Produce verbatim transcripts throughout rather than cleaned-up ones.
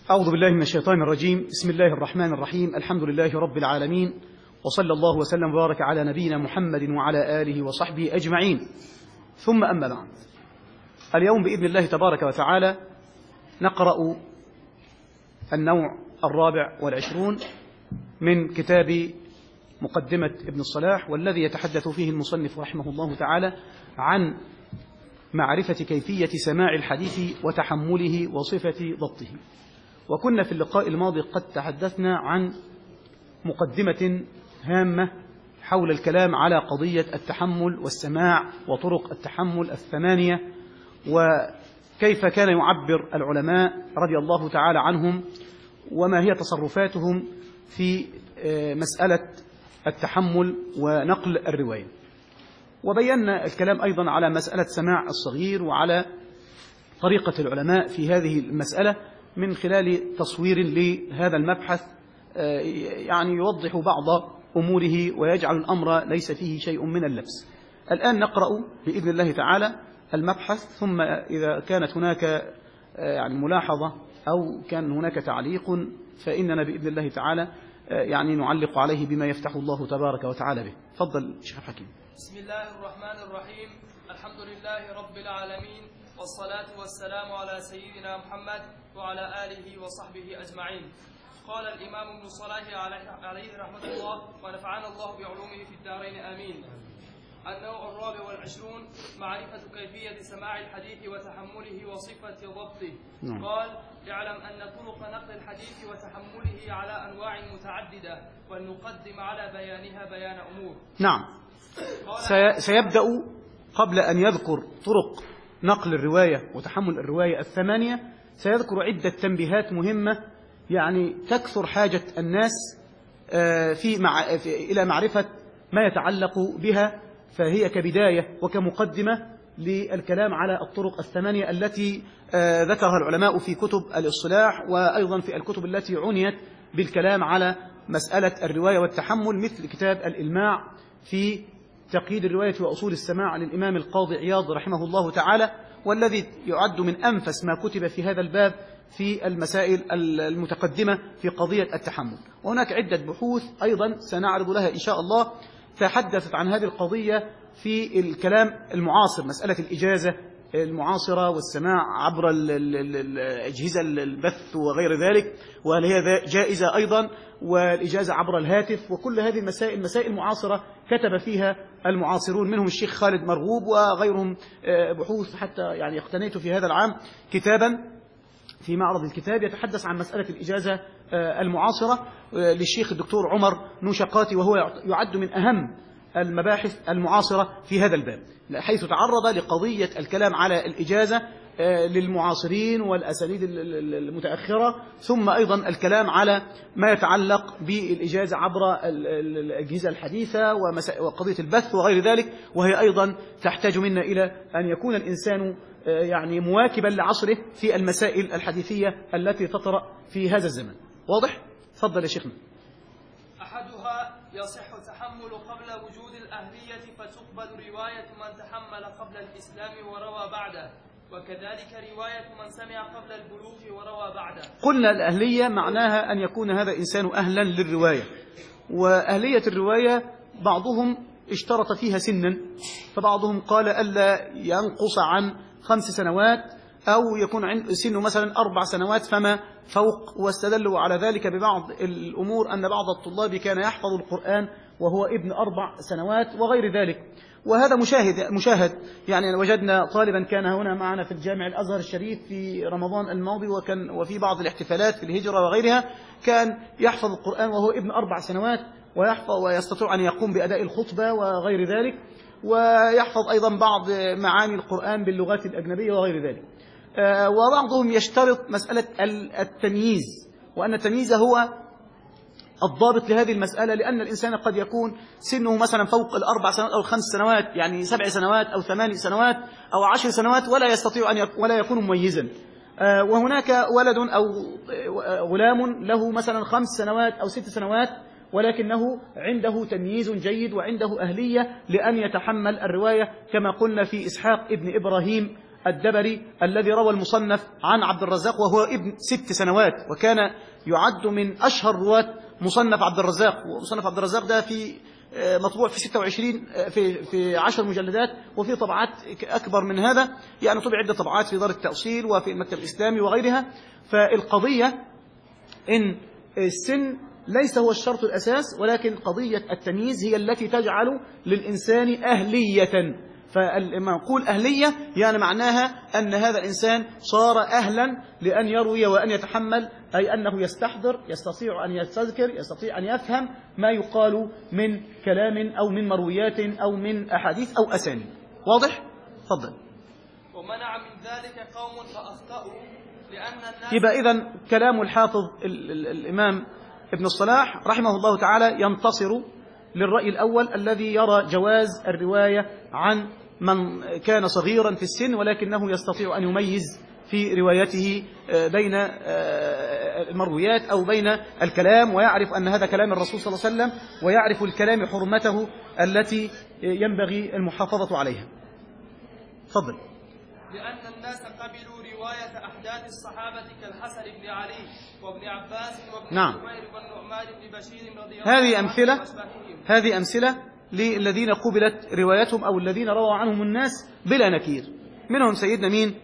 أعوذ بالله من الشيطان الرجيم. بسم الله الرحمن الرحيم. الحمد لله رب العالمين، وصلى الله وسلم وبارك على نبينا محمد وعلى آله وصحبه أجمعين، ثم أما بعد. اليوم بإذن الله تبارك وتعالى نقرأ النوع الرابع والعشرون من كتاب مقدمة ابن الصلاح، والذي يتحدث فيه المصنف رحمه الله تعالى عن معرفة كيفية سماع الحديث وتحمله وصفة ضبطه. وكنا في اللقاء الماضي قد تحدثنا عن مقدمة هامة حول الكلام على قضية التحمل والسماع وطرق التحمل الثمانية، وكيف كان يعبر العلماء رضي الله تعالى عنهم وما هي تصرفاتهم في مسألة التحمل ونقل الرواية. وبينا الكلام أيضا على مسألة سماع الصغير وعلى طريقة العلماء في هذه المسألة من خلال تصوير لهذا المبحث يعني يوضح بعض أموره ويجعل الأمر ليس فيه شيء من اللبس. الآن نقرأ بإذن الله تعالى المبحث، ثم إذا كانت هناك يعني ملاحظة أو كان هناك تعليق فإننا بإذن الله تعالى يعني نعلق عليه بما يفتح الله تبارك وتعالى به. تفضل شيخ حكيم. بسم الله الرحمن الرحيم. الحمد لله رب العالمين، والصلاة والسلام على سيدنا محمد وعلى آله وصحبه أجمعين. قال الإمام ابن الصلاح عليه رحمة الله، ونفعنا الله بعلومه في الدارين آمين. النوع الرابع والعشرون: معرفة كيفية سماع الحديث وتحمله وصفة ضبطه. نعم. قال: اعلم أن طرق نقل الحديث وتحمله على أنواع متعددة، ولنقدم على بيانها بيان أمور. نعم. سيبدأ قبل أن يذكر طرق نقل الرواية وتحمل الرواية الثمانية سيذكر عدة تنبيهات مهمة يعني تكثر حاجة الناس في مع في إلى معرفة ما يتعلق بها، فهي كبداية وكمقدمة للكلام على الطرق الثمانية التي ذكرها العلماء في كتب الاصطلاح، وأيضا في الكتب التي عنيت بالكلام على مسألة الرواية والتحمل، مثل كتاب الإلماع في تقييد الرواية وأصول السماع للإمام القاضي عياض رحمه الله تعالى، والذي يعد من أنفس ما كتب في هذا الباب في المسائل المتقدمة في قضية التحمل. وهناك عدة بحوث أيضا سنعرض لها إن شاء الله تحدثت عن هذه القضية في الكلام المعاصر، مسألة الإجازة المعاصرة والسماع عبر الأجهزة البث وغير ذلك، وهل هي جائزة أيضا، والإجازة عبر الهاتف، وكل هذه المسائل مسائل معاصرة كتب فيها المعاصرون، منهم الشيخ خالد مرغوب وغيرهم بحوث. حتى يعني اقتنيت في هذا العام كتابا في معرض الكتاب يتحدث عن مسألة الإجازة المعاصرة للشيخ الدكتور عمر نوشقاتي، وهو يعد من أهم المباحث المعاصرة في هذا الباب، حيث تعرض لقضية الكلام على الإجازة للمعاصرين والأساليب المتأخرة، ثم أيضا الكلام على ما يتعلق بالإجازة عبر الأجهزة الحديثة وقضية البث وغير ذلك، وهي أيضا تحتاج منا إلى أن يكون الإنسان يعني مواكبا لعصره في المسائل الحديثية التي تطرأ في هذا الزمن. واضح؟ تفضل يا شيخنا. أحدها: يصح التحمل قبل وجود الأهلية، فتقبل رواية من تحمل قبل الإسلام وروى بعده، وكذلك رواية من سمع قبل البلوغ وروى بعده. قلنا الأهلية معناها أن يكون هذا الإنسان أهلا للرواية، وأهلية الرواية بعضهم اشترط فيها سنا، فبعضهم قال ألا ينقص عن خمس سنوات أو يكون سنه مثلا أربع سنوات فما فوق، واستدلوا على ذلك ببعض الأمور أن بعض الطلاب كان يحفظ القرآن وهو ابن أربع سنوات وغير ذلك، وهذا مشاهد مشاهد يعني وجدنا طالبا كان هنا معنا في الجامع الأزهر الشريف في رمضان الماضي، وكان وفي بعض الاحتفالات في الهجرة وغيرها كان يحفظ القرآن وهو ابن أربع سنوات، ويحفظ ويستطيع أن يقوم بأداء الخطبة وغير ذلك، ويحفظ أيضا بعض معاني القرآن باللغات الأجنبية وغير ذلك. وبعضهم يشترط مسألة التمييز، وأن التمييز هو الضابط لهذه المسألة، لأن الإنسان قد يكون سنه مثلا فوق الأربع سنوات أو الخمس سنوات، يعني سبع سنوات أو ثمان سنوات أو عشر سنوات، ولا يستطيع أن يكون ولا يكون مميزا. وهناك ولد أو غلام له مثلا خمس سنوات أو ست سنوات ولكنه عنده تمييز جيد وعنده أهلية لأن يتحمل الرواية، كما قلنا في إسحاق ابن إبراهيم الدبري الذي روى المصنف عن عبد الرزاق وهو ابن ست سنوات، وكان يعد من أشهر رواة مصنف عبد الرزاق. ومصنف عبد الرزاق ده في مطبوع في ستة وعشرين في في عشر مجلدات، وفي طبعات أكبر من هذا، يعني طبع عدة طبعات في دار التأصيل وفي المكتب الإسلامي وغيرها. فالقضية إن السن ليس هو الشرط الأساس، ولكن قضية التمييز هي التي تجعل للإنسان أهلية. فلما نقول أهلية يعني معناها أن هذا الإنسان صار أهلا لأن يروي وأن يتحمل، أي أنه يستحضر، يستطيع أن يستذكر، يستطيع أن يفهم ما يقال من كلام أو من مرويات أو من أحاديث أو أسانيد. واضح؟ تفضل. ومنع من ذلك قوم فأخطأوا لأن الناس. يبقى إذن كلام الحافظ ال ال الإمام ابن الصلاح رحمه الله تعالى ينتصر للرأي الأول الذي يرى جواز الرواية عن من كان صغيرا في السن ولكنه يستطيع أن يميز في روايته بين المرويات أو بين الكلام، ويعرف أن هذا كلام الرسول صلى الله عليه وسلم، ويعرف الكلام حرمته التي ينبغي المحافظة عليها. تفضل. لأن الناس قبلوا رواية أحداث الصحابة كالحسن بن علي وابن عباس وابن نعم. الزبير والنعمان بن بشير رضي الله عنهم. هذه أمثلة هذه أمثلة للذين قبلت روايتهم أو الذين روى عنهم الناس بلا نكير. منهم سيدنا مين؟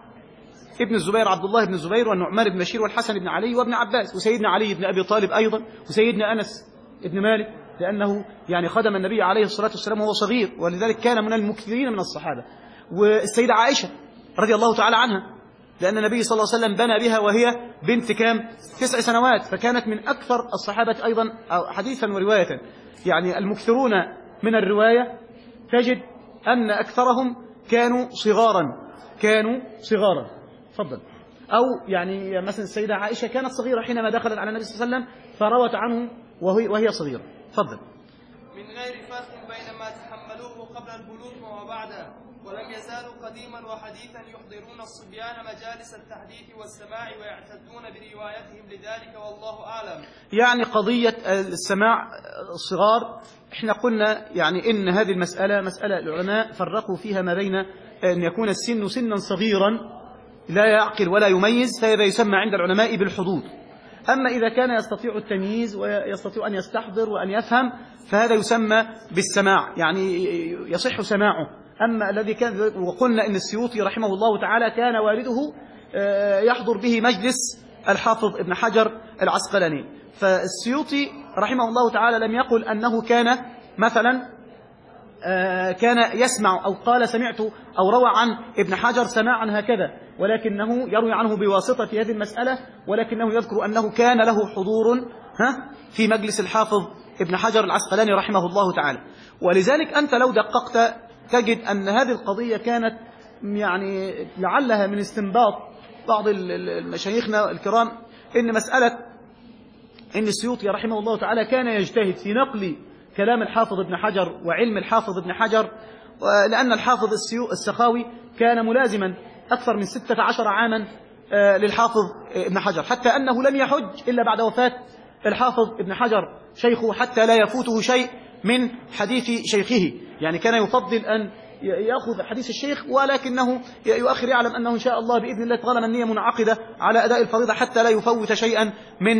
ابن الزبير عبد الله بن الزبير والنعمان بن بشير والحسن بن علي وابن عباس، وسيدنا علي بن أبي طالب أيضا، وسيدنا أنس بن مالك، لأنه يعني خدم النبي عليه الصلاة والسلام وهو صغير، ولذلك كان من المكثرين من الصحابة. والسيدة عائشة رضي الله تعالى عنها، لأن النبي صلى الله عليه وسلم بنى بها وهي بنت كام؟ تسع سنوات، فكانت من أكثر الصحابة أيضا حديثا ورواية. يعني المكثرون من الرواية تجد أن أكثرهم كانوا صغارا كانوا صغارا تفضل. أو يعني مثلا السيدة عائشة كانت صغيرة حينما دخلت على النبي صلى الله عليه وسلم فروت عنه وهي, وهي صغيرة. تفضل. من غير فرق بين ما تحملوه قبل البلوغ وما بعده، ولم يزالوا قديما وحديثا يحضرون الصبيان مجالس التحديث والسماع ويعتدون بروايتهم لذلك، والله أعلم. يعني قضية السماع الصغار احنا قلنا يعني إن هذه المسألة مسألة العلماء فرقوا فيها ما بين أن يكون السن سنا صغيرا لا يعقل ولا يميز، فهذا يسمى عند العلماء بالحدود. أما إذا كان يستطيع التمييز ويستطيع أن يستحضر وأن يفهم فهذا يسمى بالسماع، يعني يصح سماعه. أما الذي كان، وقلنا إن السيوطي رحمه الله تعالى كان والده يحضر به مجلس الحافظ ابن حجر العسقلاني، فالسيوطي رحمه الله تعالى لم يقل أنه كان مثلا كان يسمع أو قال سمعت أو روى عن ابن حجر سماعا هكذا، ولكنه يروي عنه بواسطة في هذه المسألة، ولكنه يذكر أنه كان له حضور ها في مجلس الحافظ ابن حجر العسقلاني رحمه الله تعالى. ولذلك أنت لو دققت تجد أن هذه القضية كانت يعني لعلها من استنباط بعض المشايخنا الكرام، إن مسألة إن السيوطي رحمه الله تعالى كان يجتهد في نقل كلام الحافظ ابن حجر وعلم الحافظ ابن حجر، لأن الحافظ السخاوي كان ملازما أكثر من ستة عشر عاما للحافظ ابن حجر، حتى أنه لم يحج إلا بعد وفاة الحافظ ابن حجر شيخه، حتى لا يفوته شيء من حديث شيخه. يعني كان يفضل أن يأخذ حديث الشيخ، ولكنه يؤخر، يعلم أنه إن شاء الله بإذن الله طالما النية منعقدة على أداء الفريضة حتى لا يفوت شيئا من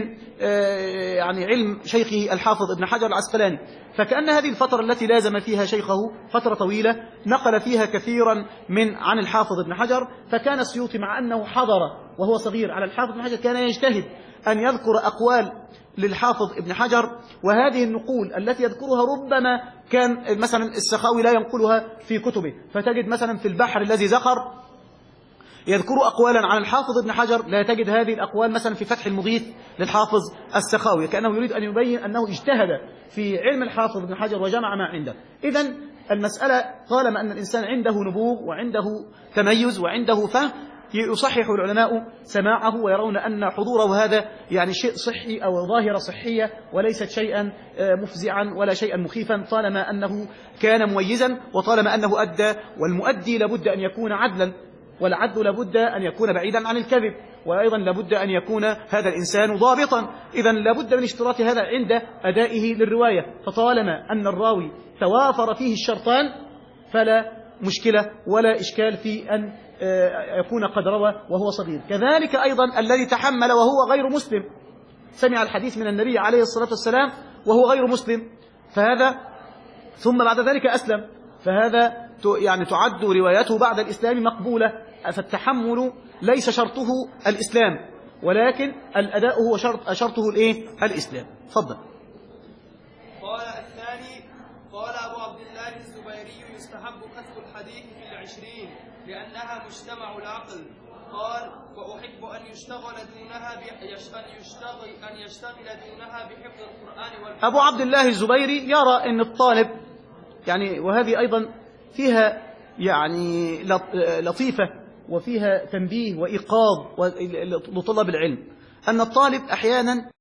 يعني علم شيخه الحافظ ابن حجر العسقلاني. فكأن هذه الفترة التي لازم فيها شيخه فترة طويلة نقل فيها كثيرا من عن الحافظ ابن حجر. فكان السيوطي مع أنه حضر وهو صغير على الحافظ ابن حجر كان يجتهد أن يذكر أقوال للحافظ ابن حجر، وهذه النقول التي يذكرها ربما كان مثلا السخاوي لا ينقلها في كتبه، فتجد مثلا في البحر الذي زخر يذكر أقوالا عن الحافظ ابن حجر لا تجد هذه الأقوال مثلا في فتح المغيث للحافظ السخاوي، كأنه يريد أن يبين أنه اجتهد في علم الحافظ ابن حجر وجمع ما عنده. إذن المسألة طالما أن الإنسان عنده نبوغ وعنده تميز وعنده فهم يصحح العلماء سماعه، ويرون أن حضوره هذا يعني شيء صحي أو ظاهرة صحية وليست شيئا مفزعا ولا شيئا مخيفا، طالما أنه كان مميزا وطالما أنه أدى. والمؤدي لابد أن يكون عدلا، والعدل لابد أن يكون بعيدا عن الكذب، وأيضا لابد أن يكون هذا الإنسان ضابطا. إذن لابد من اشتراط هذا عند أدائه للرواية، فطالما أن الراوي توافر فيه الشرطان فلا مشكلة ولا إشكال في أن يكون قد روى وهو صغير. كذلك أيضا الذي تحمل وهو غير مسلم، سمع الحديث من النبي عليه الصلاة والسلام وهو غير مسلم، فهذا ثم بعد ذلك أسلم، فهذا يعني تعد روايته بعد الإسلام مقبولة. فالتحمل ليس شرطه الإسلام، ولكن الأداء هو شرط شرطه الإيه؟ الإسلام. تفضل. قال الثاني قال أبو عبد الله الزبيري يستحب كتب الحديث في العشرين لأنها مجتمع العقل. قال وأحب أن يشتغل دونها أن يشتغل أن يشتغل دونها بحفظ القرآن والحديث. أبو عبد الله الزبيري يرى أن الطالب يعني، وهذه أيضا فيها يعني لطيفة وفيها تنبيه وإيقاظ لطلاب العلم، أن الطالب أحيانا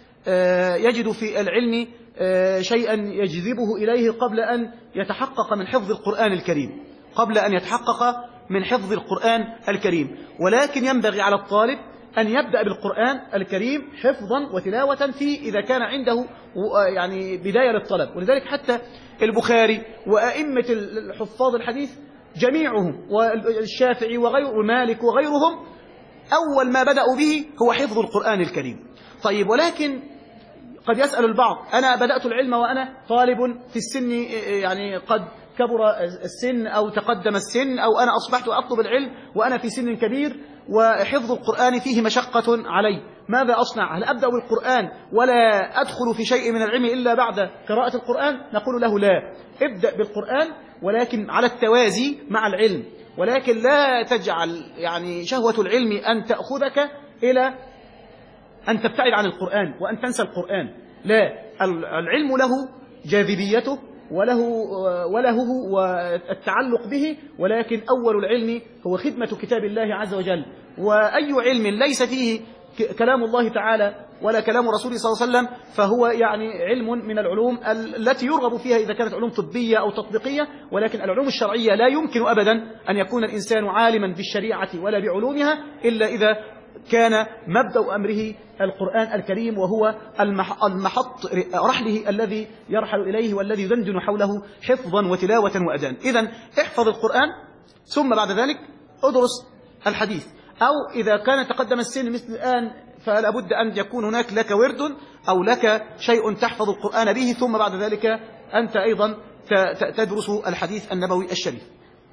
يجد في العلم شيئا يجذبه إليه قبل أن يتحقق من حفظ القرآن الكريم قبل أن يتحقق من حفظ القرآن الكريم ولكن ينبغي على الطالب أن يبدأ بالقرآن الكريم حفظا وتلاوة في إذا كان عنده يعني بداية للطلب. ولذلك حتى البخاري وأئمة الحفاظ الحديث جميعهم والشافعي وغير ومالك وغيرهم أول ما بدأوا به هو حفظ القرآن الكريم. طيب، ولكن قد يسأل البعض: أنا بدأت العلم وأنا طالب في السن، يعني قد كبر السن أو تقدم السن، أو أنا أصبحت أطلب العلم وأنا في سن كبير وحفظ القرآن فيه مشقة علي، ماذا أصنع؟ هل أبدأ بالقرآن ولا أدخل في شيء من العلم إلا بعد قراءة القرآن؟ نقول له لا، ابدأ بالقرآن ولكن على التوازي مع العلم، ولكن لا تجعل يعني شهوة العلم أن تأخذك إلى أن تبتعد عن القرآن وأن تنسى القرآن. لا، العلم له جاذبيته وله وله والتعلق به، ولكن أول العلم هو خدمة كتاب الله عز وجل. وأي علم ليس فيه كلام الله تعالى ولا كلام رسوله صلى الله عليه وسلم فهو يعني علم من العلوم التي يرغب فيها إذا كانت علوم طبية أو تطبيقية، ولكن العلوم الشرعية لا يمكن أبدا أن يكون الإنسان عالما بالشريعة ولا بعلومها إلا إذا كان مبدأ أمره القرآن الكريم، وهو المحط رحله الذي يرحل إليه والذي يدندن حوله حفظا وتلاوة وأداء. إذن احفظ القرآن ثم بعد ذلك ادرس الحديث، أو إذا كان تقدم السن مثل الآن فلا بد أن يكون هناك لك ورد أو لك شيء تحفظ القرآن به، ثم بعد ذلك أنت أيضا تدرس الحديث النبوي الشريف.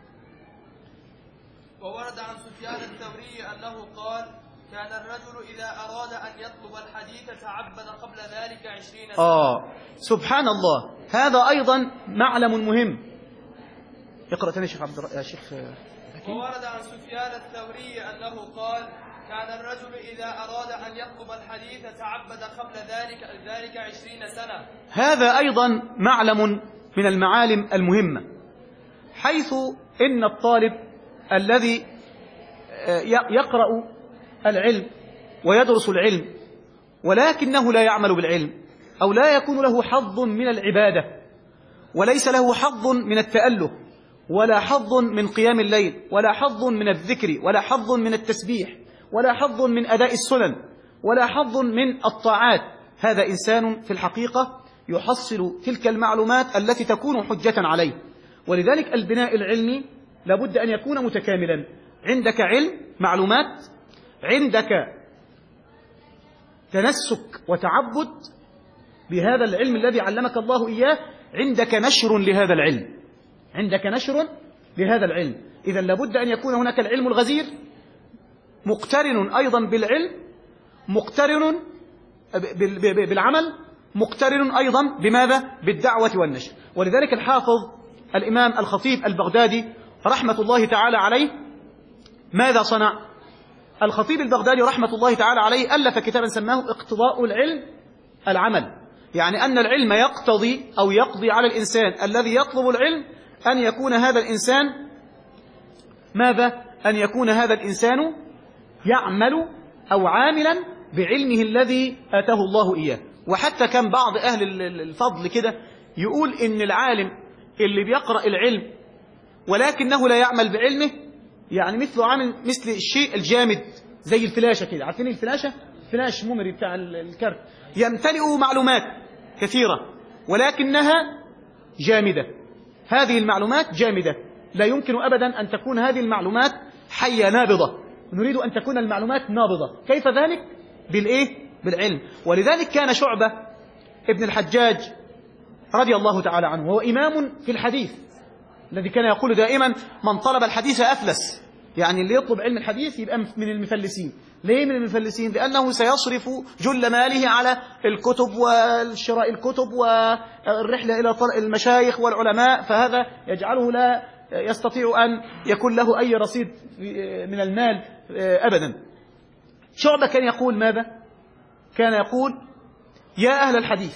وورد عن سفيان الثوري أنه قال: كان الرجل إذا أراد أن يطلب الحديث تعبد قبل ذلك عشرين سنة. آه سبحان الله، هذا أيضا معلم مهم. اقرأ تاني يا شيخ عبد يا شيخ حكيم. وورد عن سفيان الثوري أنه قال: كان الرجل إذا أراد أن يطلب الحديث تعبد قبل ذلك ذلك عشرين سنة. هذا أيضا معلم من المعالم المهمة، حيث إن الطالب الذي يقرأ العلم ويدرس العلم ولكنه لا يعمل بالعلم، أو لا يكون له حظ من العبادة، وليس له حظ من التأله، ولا حظ من قيام الليل، ولا حظ من الذكر، ولا حظ من التسبيح، ولا حظ من أداء السنن، ولا حظ من الطاعات، هذا إنسان في الحقيقة يحصل تلك المعلومات التي تكون حجة عليه. ولذلك البناء العلمي لابد أن يكون متكاملا، عندك علم معلومات، عندك تنسك وتعبد بهذا العلم الذي علمك الله إياه، عندك نشر لهذا العلم عندك نشر لهذا العلم إذن لابد أن يكون هناك العلم الغزير مقترن أيضا بالعلم، مقترن بالعمل، مقترن أيضا بماذا؟ بالدعوة والنشر. ولذلك الحافظ الإمام الخطيب البغدادي رحمة الله تعالى عليه ماذا صنع؟ الخطيب البغدادي رحمة الله تعالى عليه ألف كتابا سماه اقتضاء العلم العمل، يعني أن العلم يقتضي أو يقضي على الإنسان الذي يطلب العلم أن يكون هذا الإنسان ماذا؟ أن يكون هذا الإنسان يعمل أو عاملا بعلمه الذي آتاه الله إياه. وحتى كان بعض أهل الفضل كده يقول إن العالم اللي بيقرأ العلم ولكنه لا يعمل بعلمه يعني مثله عامل مثل الشيء الجامد زي الفلاشة كده، عارفين الفلاشة؟ فلاش ميموري بتاع الكارت، يمتلئ معلومات كثيرة ولكنها جامدة. هذه المعلومات جامدة لا يمكن أبدا أن تكون هذه المعلومات حية نابضة، نريد أن تكون المعلومات نابضة. كيف ذلك؟ بالإيه؟ بالعلم. ولذلك كان شعبة ابن الحجاج رضي الله تعالى عنه وهو إمام في الحديث، الذي كان يقول دائما من طلب الحديث أفلس، يعني اللي يطلب علم الحديث يبقى من المفلسين. ليه من المفلسين؟ لأنه سيصرف جل ماله على الكتب والشراء الكتب والرحلة إلى المشايخ والعلماء، فهذا يجعله لا يستطيع أن يكون له أي رصيد من المال أبدا. شعبة كان يقول ماذا؟ كان يقول يا أهل الحديث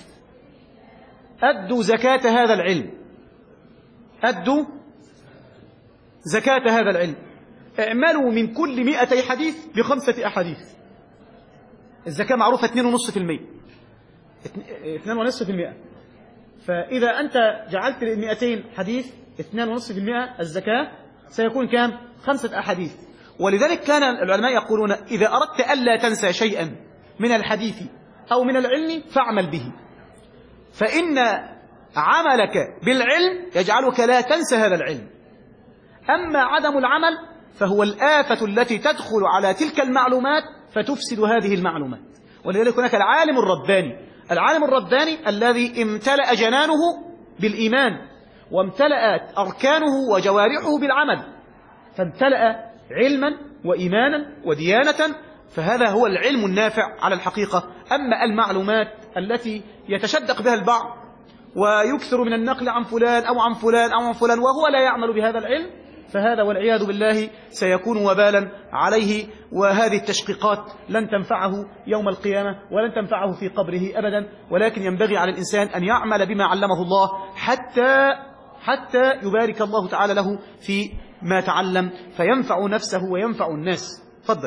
أدوا زكاة هذا العلم، أدوا زكاة هذا العلم، اعملوا من كل مئتي حديث بخمسة أحاديث. الزكاة معروفة اثنين ونصف في المئة، اثنين ونصف في المئة. فإذا أنت جعلت المئتين حديث اثنين ونصف في المئة الزكاة سيكون كام؟ خمسة أحاديث. ولذلك كان العلماء يقولون إذا أردت ألا تنسى شيئا من الحديث أو من العلم فاعمل به، فإن عملك بالعلم يجعلك لا تنسى هذا العلم. أما عدم العمل فهو الآفة التي تدخل على تلك المعلومات فتفسد هذه المعلومات. ولذلك هناك العالم الرباني، العالم الرباني الذي امتلأ جنانه بالإيمان وامتلأت أركانه وجوارحه بالعمل، فامتلأ علما وإيمانا وديانة، فهذا هو العلم النافع على الحقيقة. أما المعلومات التي يتشدق بها البعض ويكثر من النقل عن فلان أو عن فلان أو عن فلان وهو لا يعمل بهذا العلم، فهذا والعياذ بالله سيكون وبالا عليه، وهذه التشقيقات لن تنفعه يوم القيامة ولن تنفعه في قبره أبدا. ولكن ينبغي على الإنسان أن يعمل بما علمه الله حتى حتى يبارك الله تعالى له في ما تعلم فينفع نفسه وينفع الناس. تفضل.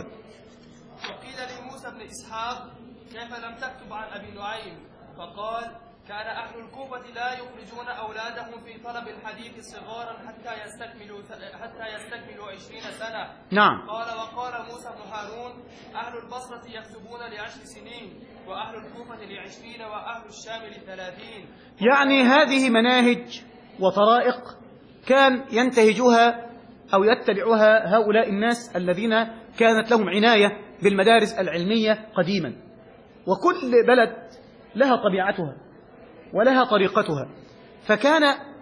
وقيل لموسى بن إسحاق كيف لم تكتب عن أبي نعيم؟ فقال كان أهل الكوفة لا يخرجون أولادهم في طلب الحديث صغارا حتى يستكملوا حتى يستكملوا عشرين سنة. نعم. قال وقال موسى بن هارون أهل البصرة يكتبون لعشر سنين وأهل الكوفة لعشرين وأهل الشام لثلاثين. يعني هذه مناهج وطرائق كان ينتهجها أو يتبعها هؤلاء الناس الذين كانت لهم عناية بالمدارس العلمية قديما. وكل بلد لها طبيعتها ولها طريقتها، فكان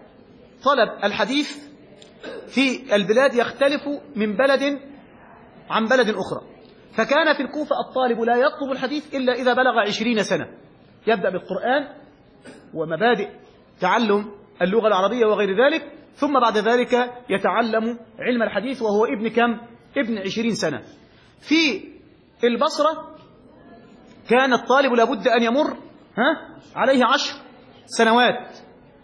طلب الحديث في البلاد يختلف من بلد عن بلد أخرى. فكان في الكوفة الطالب لا يطلب الحديث إلا إذا بلغ عشرين سنة، يبدأ بالقرآن ومبادئ تعلم اللغة العربية وغير ذلك، ثم بعد ذلك يتعلم علم الحديث وهو ابن كم؟ ابن عشرين سنة. في البصرة كان الطالب لابد أن يمر ها عليه عشر سنوات،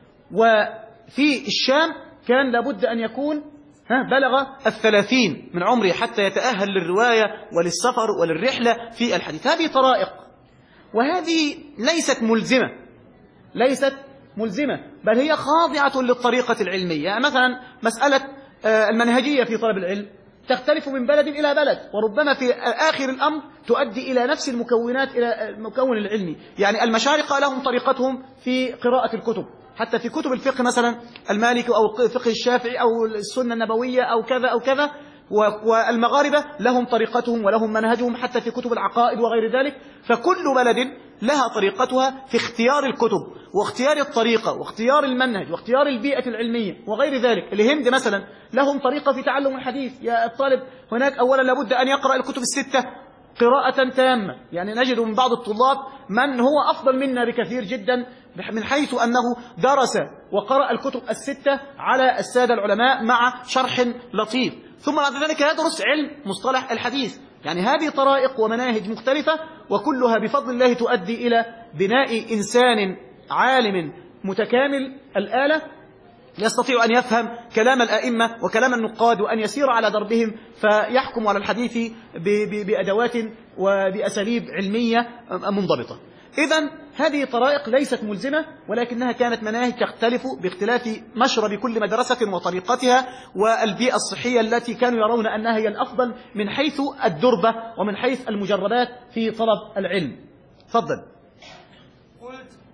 وفي الشام كان لابد أن يكون ها بلغ الثلاثين من عمره حتى يتأهل للرواية وللسفر وللرحلة في الحديث. هذه طرائق، وهذه ليست ملزمة ليست ملزمة بل هي خاضعة للطريقة العلمية. يعني مثلا مسألة المنهجية في طلب العلم تختلف من بلد إلى بلد، وربما في آخر الأمر تؤدي إلى نفس المكونات، إلى المكون العلمي. يعني المشارقة لهم طريقتهم في قراءة الكتب، حتى في كتب الفقه مثلا المالكي أو فقه الشافعي أو السنة النبوية أو كذا أو كذا، والمغاربة لهم طريقتهم ولهم منهجهم حتى في كتب العقائد وغير ذلك. فكل بلد لها طريقتها في اختيار الكتب واختيار الطريقة واختيار المنهج واختيار البيئة العلمية وغير ذلك. الهند مثلا لهم طريقة في تعلم الحديث. يا الطالب هناك أولا لابد أن يقرأ الكتب الستة قراءة تامة. يعني نجد من بعض الطلاب من هو أفضل منا بكثير جدا من حيث أنه درس وقرأ الكتب الستة على السادة العلماء مع شرح لطيف، ثم بعد ذلك يدرس علم مصطلح الحديث. يعني هذه طرائق ومناهج مختلفة، وكلها بفضل الله تؤدي إلى بناء إنسان عالم متكامل الآلة يستطيع أن يفهم كلام الأئمة وكلام النقاد وأن يسير على دربهم فيحكم على الحديث بأدوات وبأساليب علمية منضبطة. إذن هذه طرائق ليست ملزمة، ولكنها كانت مناهج تختلف باختلاف مشرب كل مدرسة وطريقتها والبيئة الصحية التي كانوا يرون أنها هي الأفضل من حيث الدربة ومن حيث المجربات في طلب العلم. تفضل. قلت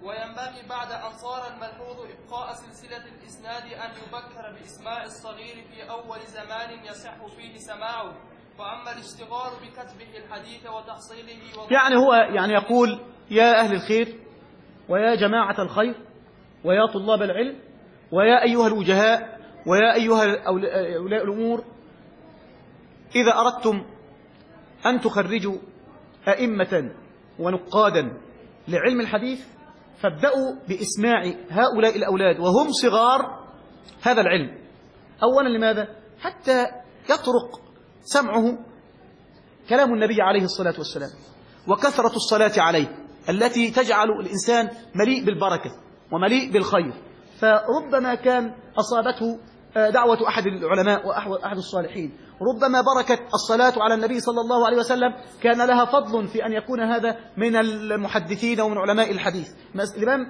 وينبغي بعد أن صار الملحوظ إبقاء سلسلة الإسناد أن يبكر بإسماع الصغير في أول زمان يصح فيه سماعه، وأما الاشتغال بكتبه الحديث وتحصيله. يعني هو يعني يقول يا أهل الخير ويا جماعة الخير ويا طلاب العلم ويا أيها الوجهاء ويا أيها أولياء الأمور، إذا أردتم أن تخرجوا أئمة ونقادا لعلم الحديث فابدأوا بإسماع هؤلاء الأولاد وهم صغار هذا العلم. أولا لماذا؟ حتى يطرق سمعه كلام النبي عليه الصلاة والسلام وكثرة الصلاة عليه التي تجعل الإنسان مليء بالبركة ومليء بالخير. فربما كان أصابته دعوة أحد العلماء وأحد الصالحين، ربما بركة الصلاة على النبي صلى الله عليه وسلم كان لها فضل في أن يكون هذا من المحدثين ومن علماء الحديث. الإمام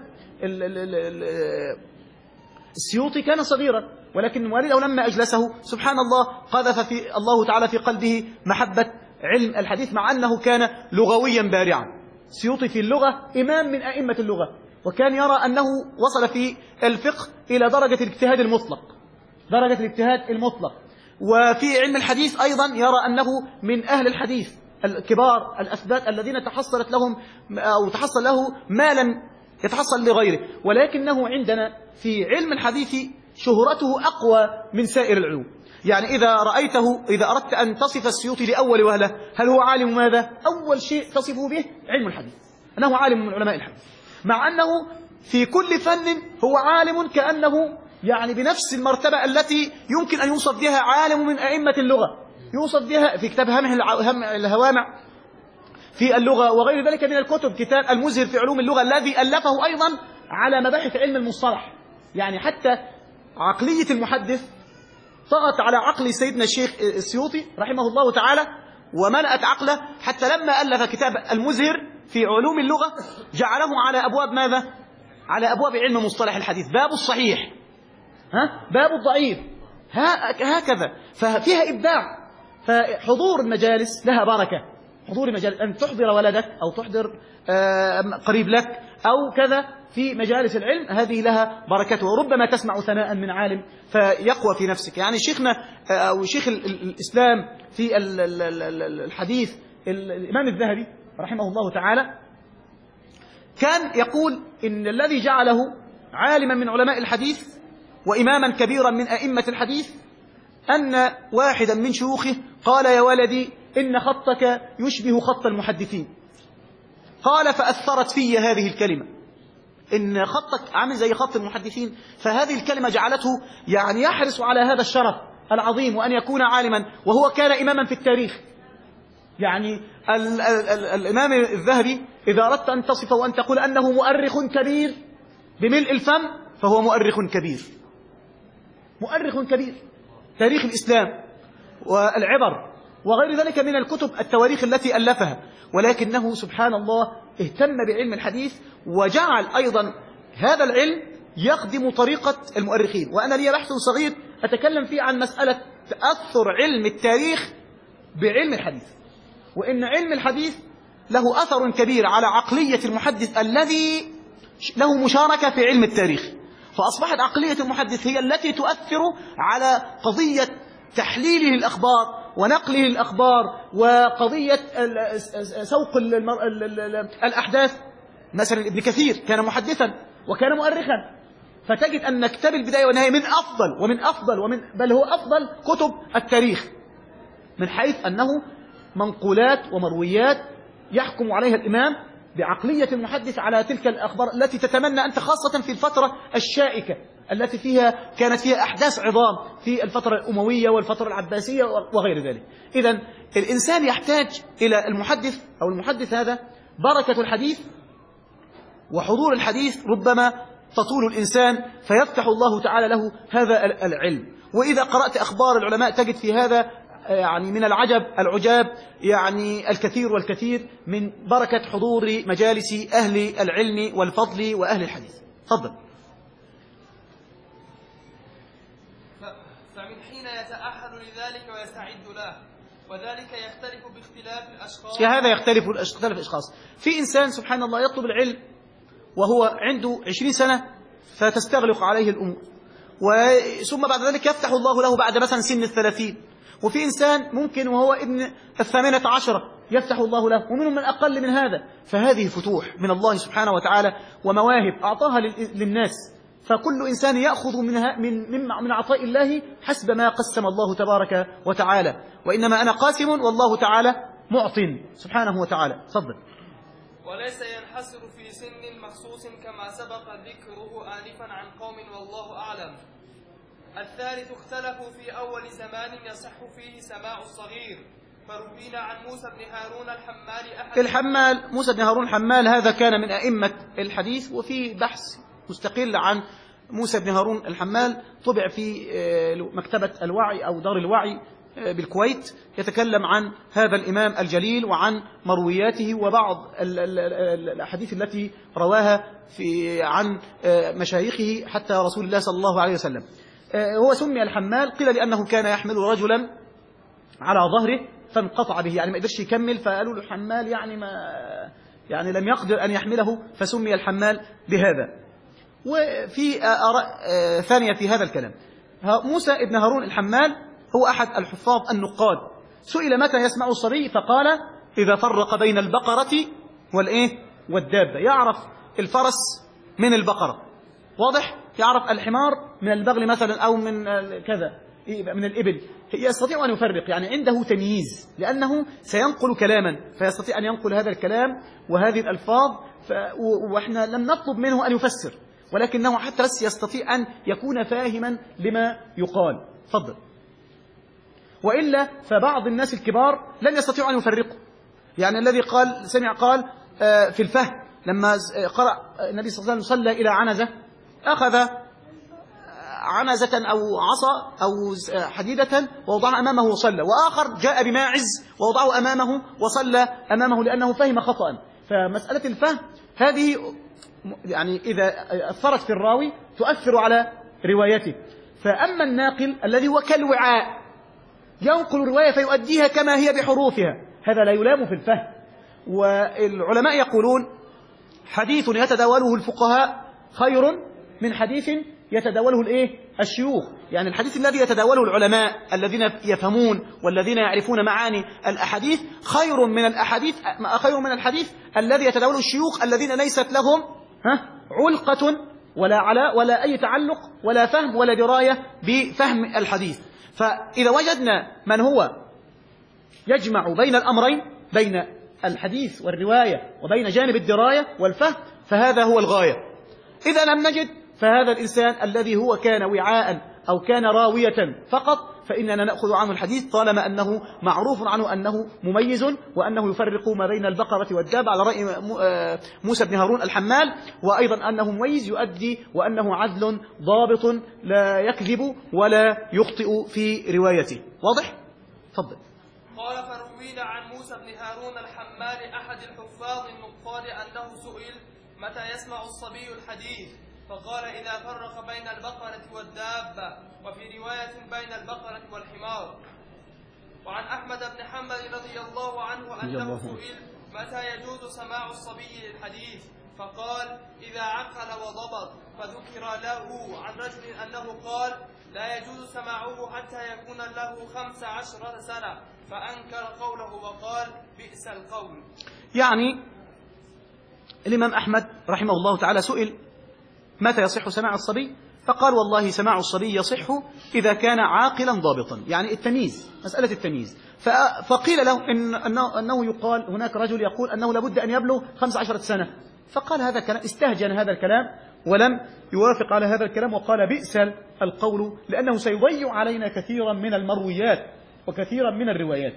السيوطي كان صغيرا، ولكن والده لما أجلسه سبحان الله قذف في الله تعالى في قلبه محبة علم الحديث، مع أنه كان لغويا بارعا. السيوطي في اللغة إمام من أئمة اللغة، وكان يرى أنه وصل في الفقه إلى درجة الاجتهاد المطلق، درجة الاجتهاد المطلق. وفي علم الحديث أيضا يرى أنه من أهل الحديث الكبار الأثبات الذين تحصلت لهم أو تحصل له ما لم يتحصل لغيره. ولكنه عندنا في علم الحديث شهرته أقوى من سائر العلوم. يعني إذا رأيته إذا أردت أن تصف السيوطي لأول وهلة هل هو عالم ماذا؟ أول شيء تصفه به علم الحديث، أنه عالم من علماء الحديث، مع أنه في كل فن هو عالم كأنه يعني بنفس المرتبة التي يمكن أن يوصف بها عالم من أئمة اللغة، يوصف بها في كتاب همع الهوامع في اللغة وغير ذلك من الكتب، كتاب المزهر في علوم اللغة الذي ألفه أيضا على مباحث علم المصطلح. يعني حتى عقلية المحدث طغت على عقل سيدنا الشيخ السيوطي رحمه الله تعالى وملأت عقله، حتى لما ألف كتاب المزهر في علوم اللغة جعله على أبواب ماذا؟ على أبواب علم مصطلح الحديث، باب الصحيح، ها؟ باب الضعيف، هكذا. ففيها إبداع. فحضور المجالس لها بركة، حضور المجالس أن تحضر ولدك أو تحضر قريب لك أو كذا في مجالس العلم هذه لها بركته. وربما تسمع ثناء من عالم فيقوى في نفسك. يعني شيخنا أو شيخ الإسلام في الحديث الإمام الذهبي رحمه الله تعالى كان يقول إن الذي جعله عالما من علماء الحديث وإماما كبيرا من أئمة الحديث أن واحدا من شيوخه قال يا ولدي إن خطك يشبه خط المحدثين. قال فأثرت في هذه الكلمة، إن خطك عامل زي خط المحدثين. فهذه الكلمة جعلته يعني يحرص على هذا الشرف العظيم وأن يكون عالما، وهو كان إماما في التاريخ. يعني ال ال ال الإمام الذهبي إذا أردت أن تصفه وأن تقول أنه مؤرخ كبير بملء الفم فهو مؤرخ كبير، مؤرخ كبير، تاريخ الإسلام والعبر وغير ذلك من الكتب التواريخ التي ألفها. ولكنه سبحان الله اهتم بعلم الحديث وجعل أيضا هذا العلم يخدم طريقة المؤرخين. وأنا لي بحث صغير أتكلم فيه عن مسألة تأثر علم التاريخ بعلم الحديث، وإن علم الحديث له أثر كبير على عقلية المحدث الذي له مشاركة في علم التاريخ. فأصبحت عقلية المحدث هي التي تؤثر على قضية تحليله الأخبار ونقله الأخبار وقضية سوق الأحداث. مثلا ابن كثير كان محدثا وكان مؤرخا، فتجد أن كتاب البداية والنهاية من أفضل ومن أفضل ومن بل هو أفضل كتب التاريخ، من حيث أنه منقولات ومرويات يحكم عليها الإمام بعقلية المحدث على تلك الأخبار التي تتمنى أنت، خاصة في الفترة الشائكة التي فيها كانت فيها أحداث عظام في الفترة الأموية والفترة العباسية وغير ذلك. إذن الإنسان يحتاج إلى المحدث أو المحدث هذا بركة الحديث وحضور الحديث، ربما تطول الإنسان فيفتح الله تعالى له هذا العلم. وإذا قرأت أخبار العلماء تجد في هذا يعني من العجب العجاب يعني الكثير والكثير من بركة حضور مجالس أهل العلم والفضل وأهل الحديث. تفضل. فمن حين يتأهل لذلك ويستعد له، وذلك يختلف باختلاف الأشخاص. هذا يختلف اختلاف الأشخاص. في إنسان سبحان الله يطلب العلم وهو عنده عشرين سنة فتستغلق عليه الأمور، ثم بعد ذلك يفتح الله له بعد مثلا سن الثلاثين. وفي إنسان ممكن وهو ابن الثامنة عشرة يفتح الله له، ومنهم من أقل من هذا. فهذه فتوح من الله سبحانه وتعالى ومواهب أعطاها للناس، فكل إنسان يأخذ منها من من عطاء الله حسب ما قسم الله تبارك وتعالى، وإنما أنا قاسم والله تعالى معط سبحانه وتعالى. تفضل. وليس ينحصر في سن مخصوص كما سبق ذكره آنفا عن قوم والله أعلم. الثالث اختلفوا في أول زمان يصح فيه سماع الصغير، فروينا عن موسى بن هارون الحمال أحد الحمال موسى بن هارون الحمال هذا كان من أئمة الحديث، وفي بحث مستقل عن موسى بن هارون الحمال طبع في مكتبة الوعي أو دار الوعي بالكويت، يتكلم عن هذا الإمام الجليل وعن مروياته وبعض الأحاديث التي رواها في عن مشايخه حتى رسول الله صلى الله عليه وسلم. هو سمي الحمال قيل لأنه كان يحمل رجلا على ظهره فانقطع به، يعني ما قدرش يكمل، فقالوا له حمال يعني ما يعني لم يقدر أن يحمله، فسمي الحمال بهذا. وفي آراء ثانية في هذا الكلام. موسى ابن هارون الحمال هو أحد الحفاظ النقاد، سئل متى يسمع الصبي فقال إذا فرق بين البقرة والإيه والدابة، يعرف الفرس من البقرة، واضح، يعرف الحمار من البغل مثلا أو من كذا من الإبل، يستطيع أن يفرق، يعني عنده تمييز، لأنه سينقل كلاما فيستطيع أن ينقل هذا الكلام وهذه الألفاظ. ف... وإحنا لم نطلب منه أن يفسر، ولكنه حتى بس يستطيع أن يكون فاهما لما يقال. فضل. وإلا فبعض الناس الكبار لن يستطيعوا أن يفرقوا، يعني الذي قال سمع قال في الفهم لما قرأ النبي صلى الله عليه وسلم صلى إلى عنزة، أخذ عنزة أو عصا أو حديدة ووضعها أمامه وصلى، وآخر جاء بماعز ووضعه أمامه وصلى أمامه لأنه فهم خطأ. فمسألة الفهم هذه يعني إذا أثرت في الراوي تؤثر على روايته. فأما الناقل الذي هو كالوعاء ينقل الرواية فيؤديها كما هي بحروفها، هذا لا يلام في الفهم. والعلماء يقولون حديث يتداوله الفقهاء خير من حديث يتداوله الايه الشيوخ، يعني الحديث الذي يتداوله العلماء الذين يفهمون والذين يعرفون معاني الأحاديث خير من الأحاديث خير من الحديث الذي يتداوله الشيوخ الذين ليست لهم ها علقة ولا علاء ولا أي تعلق ولا فهم ولا دراية بفهم الحديث. فإذا وجدنا من هو يجمع بين الأمرين، بين الحديث والرواية وبين جانب الدراية والفهم، فهذا هو الغاية. إذا لم نجد فهذا الإنسان الذي هو كان وعاء أو كان راوية فقط فإننا نأخذ عنه الحديث طالما أنه معروف عنه أنه مميز وأنه يفرق ما بين البقرة والدابة على رأي موسى بن هارون الحمال، وأيضا أنه مميز يؤدي وأنه عدل ضابط لا يكذب ولا يخطئ في روايته. واضح؟ تفضل. قال فروينا عن موسى بن هارون الحمال أحد الحفاظ النقاد أنه سئل متى يسمع الصبي الحديث، فقال إذا فرق بين البقرة والدابة، وفي رواية بين البقرة والحمار. وعن أحمد بن حنبل رضي الله عنه أنه سئل متى يجوز سماع الصبي للحديث، فقال إذا عقل وضبط، فذكر له عن رجل أنه قال لا يجوز سماعه حتى يكون له خمس عشرة سنة، فأنكر قوله وقال بئس القول. يعني الإمام أحمد رحمه الله تعالى سئل متى يصح سماع الصبي، فقال والله سماع الصبي يصح إذا كان عاقلا ضابطا، يعني التمييز، مسألة التمييز. فقيل له إن أنه, أنه يقال هناك رجل يقول أنه لابد أن يبلغ خمس عشرة سنة، فقال هذا الكلام، استهجن هذا الكلام ولم يوافق على هذا الكلام، وقال بئس القول لأنه سيضيع علينا كثيرا من المرويات وكثيرا من الروايات.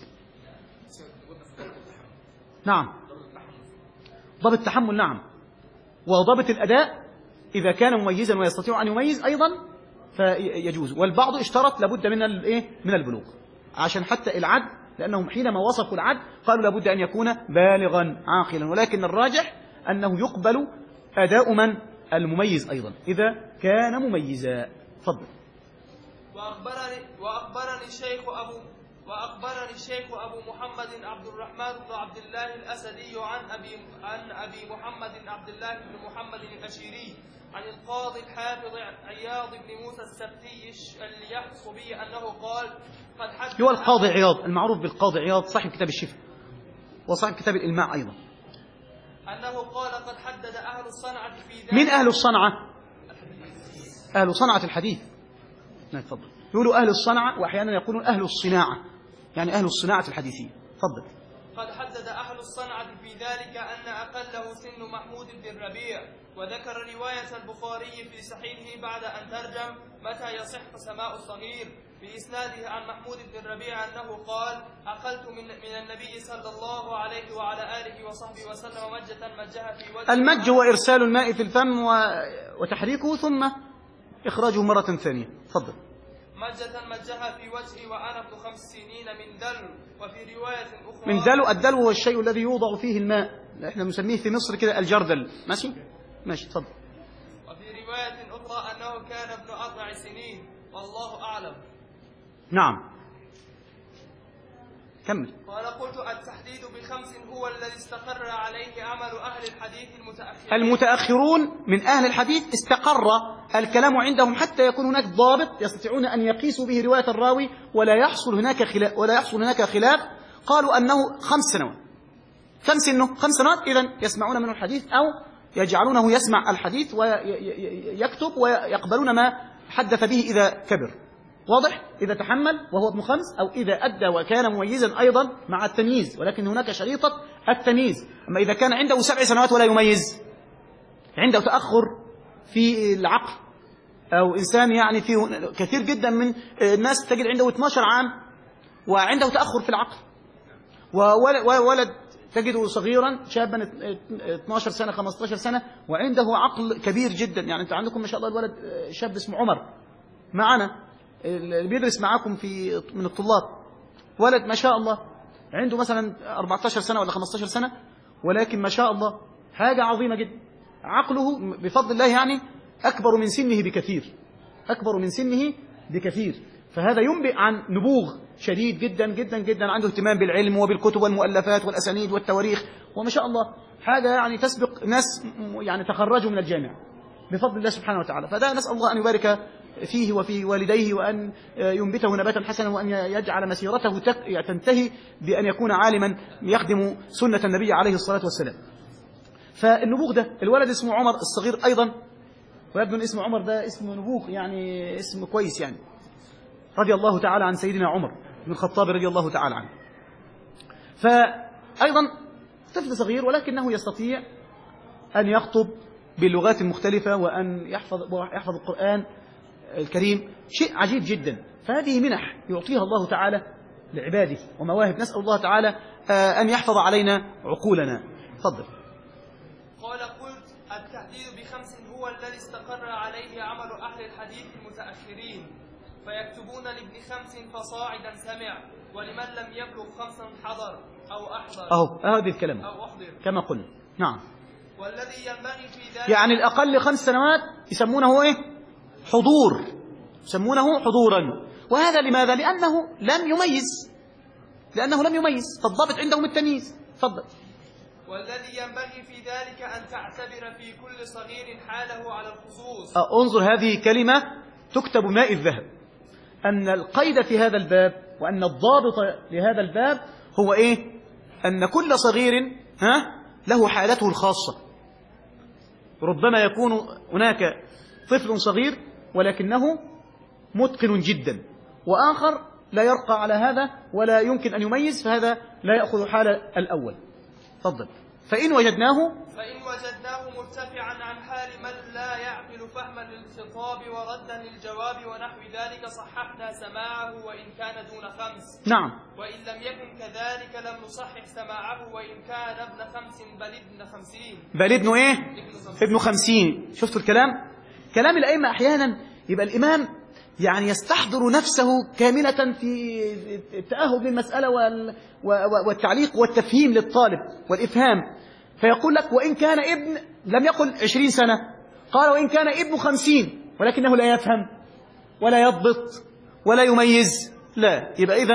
نعم، ضبط التحمل، نعم، وضبط الأداء إذا كان مميزا ويستطيع أن يميز أيضا فيجوز. والبعض اشترط لابد من الايه من البلوغ عشان حتى العد، لأنهم حينما وصفوا العد قالوا لابد أن يكون بالغا عاقلا، ولكن الراجح أنه يقبل أداء من المميز أيضا إذا كان مميزا. فضل. وأخبرني, وأخبرني الشيخ أبو وأخبرني الشيخ أبو محمد عبد الرحمن بن عبد الله الأسدي عن أبي عن أبي محمد عبد الله بن محمد الأشيري عن القاضي الحافظ عياض بن موسى السبتي اليحصبي أنه قال قد حدث هو القاضي عياض المعروف بالقاضي عياض صاحب كتاب الشفاء وصاحب كتاب الإلماع أيضا، أنه قال قد حدد أهل الصنعة في ذلك. من أهل الصنعة؟ أهل صنعة الحديث. تفضل. يقولوا أهل الصنعة وأحيانا يقولون أهل الصناعة، يعني أهل الصناعة الحديثية. تفضل. قد حدد أهل الصنعة في ذلك أن أقله سن محمود بن الربيع، وذكر رواية البخاري في صحيحه بعد أن ترجم متى يصح سماء الصغير بإسناده عن محمود بن الربيع أنه قال أقلت من, من النبي صلى الله عليه وعلى آله وصحبه وسلم مجة مجها في وجهه. المج هو إرسال الماء في الفم وتحريكه ثم إخراجه مرة ثانية. تفضل. مجة مجها في وجهي وأنا ابن خمس سنين من دلو. وفي رواية أخرى من دلو، الدلو هو الشيء الذي يوضع فيه الماء، احنا نسميه في مصر كده الجردل. ماشي ماشي. تفضل. وفي رواية أخرى أنه كان ابن أربع سنين والله أعلم. نعم كمل. قال قلت التحديد بخمس هو الذي استقر عليه عمل أهل الحديث المتأخرين. المتأخرون من أهل الحديث استقر الكلام عندهم حتى يكون هناك ضابط يستطيعون أن يقيسوا به رواية الراوي ولا يحصل هناك خلاف ولا يحصل هناك خلاف. قالوا أنه خمس سنوات. كم سنه؟ خمس سنوات. إذن يسمعون منه الحديث أو يجعلونه يسمع الحديث ويكتب ويقبلون ما حدث به إذا كبر. واضح؟ إذا تحمل وهو ابن خمس أو إذا أدى وكان مميزا أيضا مع التمييز، ولكن هناك شريطة التمييز. أما إذا كان عنده سبع سنوات ولا يميز، عنده تأخر في العقل، أو إنسان يعني فيه كثير جدا من الناس تجد عنده اثني عشر عام وعنده تأخر في العقل، وولد تجده صغيرا شابا اثني عشر سنة خمسة عشر سنة وعنده عقل كبير جدا. يعني أنت عندكم ما شاء الله الولد شاب اسمه عمر معنا اللي بيدرس معاكم في من الطلاب، ولد ما شاء الله عنده مثلا أربعة عشر سنة ولا خمسة عشر سنة، ولكن ما شاء الله حاجة عظيمة جدا. عقله بفضل الله يعني أكبر من سنه بكثير، أكبر من سنه بكثير. فهذا ينبئ عن نبوغ شديد جدا جدا جدا، عنده اهتمام بالعلم وبالكتب والمؤلفات والأسانيد والتواريخ، وما شاء الله حاجة يعني تسبق ناس يعني تخرجوا من الجامعة بفضل الله سبحانه وتعالى. فده نسأل الله أن يبارك فيه وفي والديه، وأن ينبته نباتا حسنا، وأن يجعل مسيرته تنتهي بأن يكون عالما يخدم سنة النبي عليه الصلاة والسلام. فالنبوغ ده الولد اسمه عمر الصغير أيضا، ويبدو أن اسم عمر ده اسم نبوغ يعني اسم كويس يعني، رضي الله تعالى عن سيدنا عمر بن الخطاب رضي الله تعالى عنه. فأيضا طفل صغير ولكنه يستطيع أن يخطب باللغات المختلفة وأن يحفظ, يحفظ القرآن الكريم، شيء عجيب جدا. فهذه منح يعطيها الله تعالى لعباده ومواهب، نسأل الله تعالى أن يحفظ علينا عقولنا. تفضل. قال قلت التحديد بخمس هو الذي استقر عليه عمل أهل الحديث المتأخرين، فيكتبون لابن خمس فصاعدا سمع، ولمن لم يبلغ خمسا حضر أو أحضر. أهو هذا الكلام أو أحضر كما قلنا. نعم. والذي ينبغي في ذلك يعني الأقل خمس سنوات يسمونه إيه؟ حضور، يسمونه حضورا. وهذا لماذا؟ لأنه لم يميز، لأنه لم يميز، فالضابط عندهم التمييز. تفضل. والذي ينبغي في ذلك أن تعتبر في كل صغير حاله على الخصوص. انظر هذه كلمة تكتب ماء الذهب، أن القيد في هذا الباب وأن الضابط لهذا الباب هو إيه؟ أن كل صغير ها له حالته الخاصة. ربما يكون هناك طفل صغير ولكنه متقن جدا، وآخر لا يرقى على هذا ولا يمكن أن يميز، فهذا لا يأخذ حال الأول. تفضل. فإن وجدناه فإن وجدناه مرتفعا عن حال من لا يعقل فهما للخطاب وردا للجواب ونحو ذلك صححنا سماعه وإن كان دون خمس. نعم. وإن لم يكن كذلك لم نصحح سماعه وإن كان ابن خمس بل ابن خمسين. بل ابن إيه؟ ابن خمسين. ابن خمسين. شفتوا الكلام؟ كلام الأئمة أحيانا يبقى الإمام يعني يستحضر نفسه كاملة في التأهب للمسألة والتعليق والتفهيم للطالب والإفهام، فيقول لك وإن كان ابن، لم يقل عشرين سنة، قال وإن كان ابن خمسين، ولكنه لا يفهم ولا يضبط ولا يميز. لا، يبقى إذن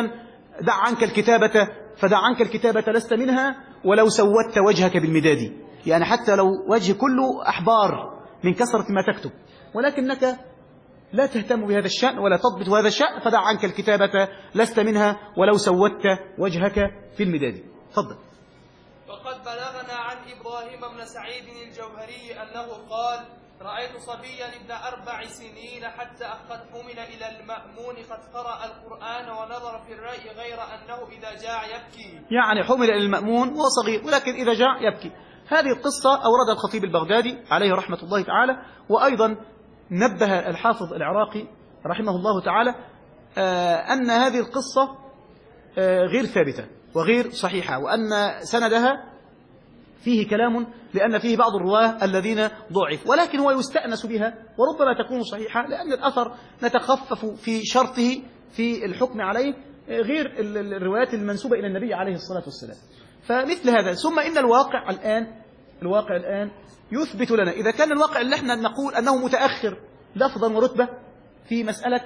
دع عنك الكتابة فدع عنك الكتابة لست منها ولو سودت وجهك بالمداد، يعني حتى لو وجه كله أحبار من كثرة ما تكتب، ولكنك لا تهتم بهذا الشأن ولا تضبط هذا الشأن، فدع عنك الكتابة لست منها ولو سودت وجهك في المداد. تفضل. وقد بلغنا عن إبراهيم بن سعيد الجوهري أنه قال: رأيت صبيا ابن أربع سنين حتى قد حمل إلى المأمون قد قرأ القرآن ونظر في الرأي غير أنه إذا جاع يبكي. يعني حمل إلى المأمون وهو صغير ولكن إذا جاع يبكي. هذه القصة أوردها الخطيب البغدادي عليه رحمة الله تعالى، وأيضا نبه الحافظ العراقي رحمه الله تعالى أن هذه القصة غير ثابتة وغير صحيحة، وأن سندها فيه كلام لأن فيه بعض الرواه الذين ضعف، ولكن هو يستأنس بها وربما تكون صحيحة، لأن الأثر نتخفف في شرطه في الحكم عليه غير الروايات المنسوبة إلى النبي عليه الصلاة والسلام. فمثل هذا. ثم إن الواقع الآن الواقع الآن يثبت لنا، إذا كان الواقع اللي احنا نقول أنه متأخر لفظا ورتبة في مسألة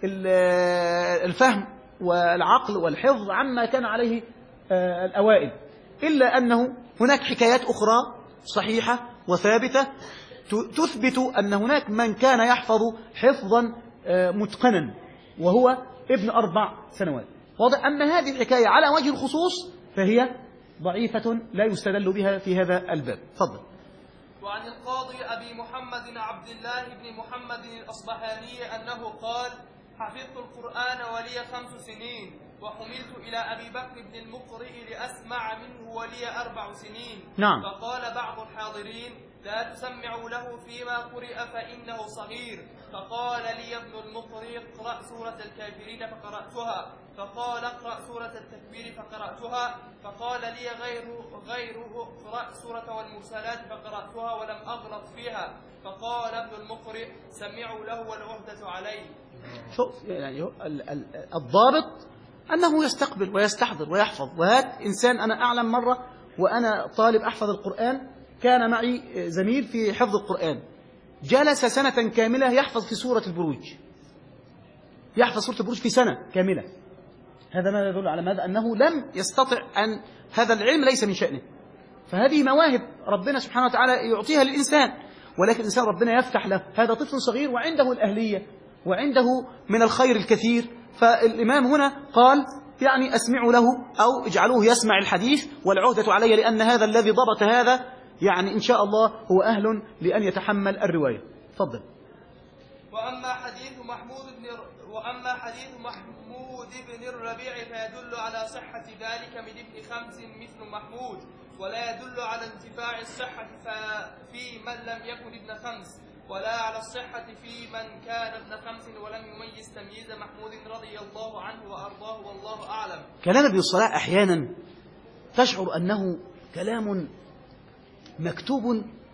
الفهم والعقل والحفظ عما كان عليه الأوائل، إلا أنه هناك حكايات أخرى صحيحة وثابتة تثبت أن هناك من كان يحفظ حفظا متقنا وهو ابن أربع سنوات. واضح أن هذه الحكاية على وجه الخصوص فهي ضعيفة لا يستدل بها في هذا الباب. تفضل. وعن القاضي أبي محمد عبد الله بن محمد الأصبهاني أنه قال: حفظت القرآن ولي خمس سنين، وحملت إلى أبي بكر بن المقرئ لأسمع منه ولي أربع سنين. نعم. فقال بعض الحاضرين: لا تسمعوا له فيما قرئ فإنه صغير. فقال لي ابن المقرئ: اقرأ سورة الكافرين، فقرأتها. فقال: اقرأ سورة التكبير، فقرأتها. فقال لي غيره غيره اقرأ سورة والمرسلات، فقرأتها ولم أغلط فيها. فقال ابن المقرئ: سمعوا له والعهدة عليه. شوف يعني الضابط أنه يستقبل ويستحضر ويحفظ. وهات إنسان، أنا أعلم مرة وأنا طالب أحفظ القرآن كان معي زميل في حفظ القرآن جلس سنة كاملة يحفظ في سورة البروج، يحفظ سورة البروج في سنة كاملة. هذا ما يدل على ماذا؟ أنه لم يستطع أن هذا العلم ليس من شأنه. فهذه مواهب ربنا سبحانه وتعالى يعطيها للإنسان، ولكن الإنسان ربنا يفتح له. هذا طفل صغير وعنده الأهلية وعنده من الخير الكثير. فالإمام هنا قال يعني أسمعوا له أو اجعلوه يسمع الحديث والعهدة علي، لأن هذا الذي ضبط هذا يعني إن شاء الله هو أهل لأن يتحمل الرواية. تفضل. وأما حديث محمود بن وأما حديث محمود بن الربيع فيدل على صحة ذلك من ابن خمس مثل محمود، ولا يدل على انتفاع الصحة في من لم يكن ابن خمس، ولا على الصحة في من كان ابن خمس ولم يميز تمييز محمود رضي الله عنه وأرضاه والله أعلم. كلام ابن الصلاح أحيانا تشعر أنه كلام مكتوب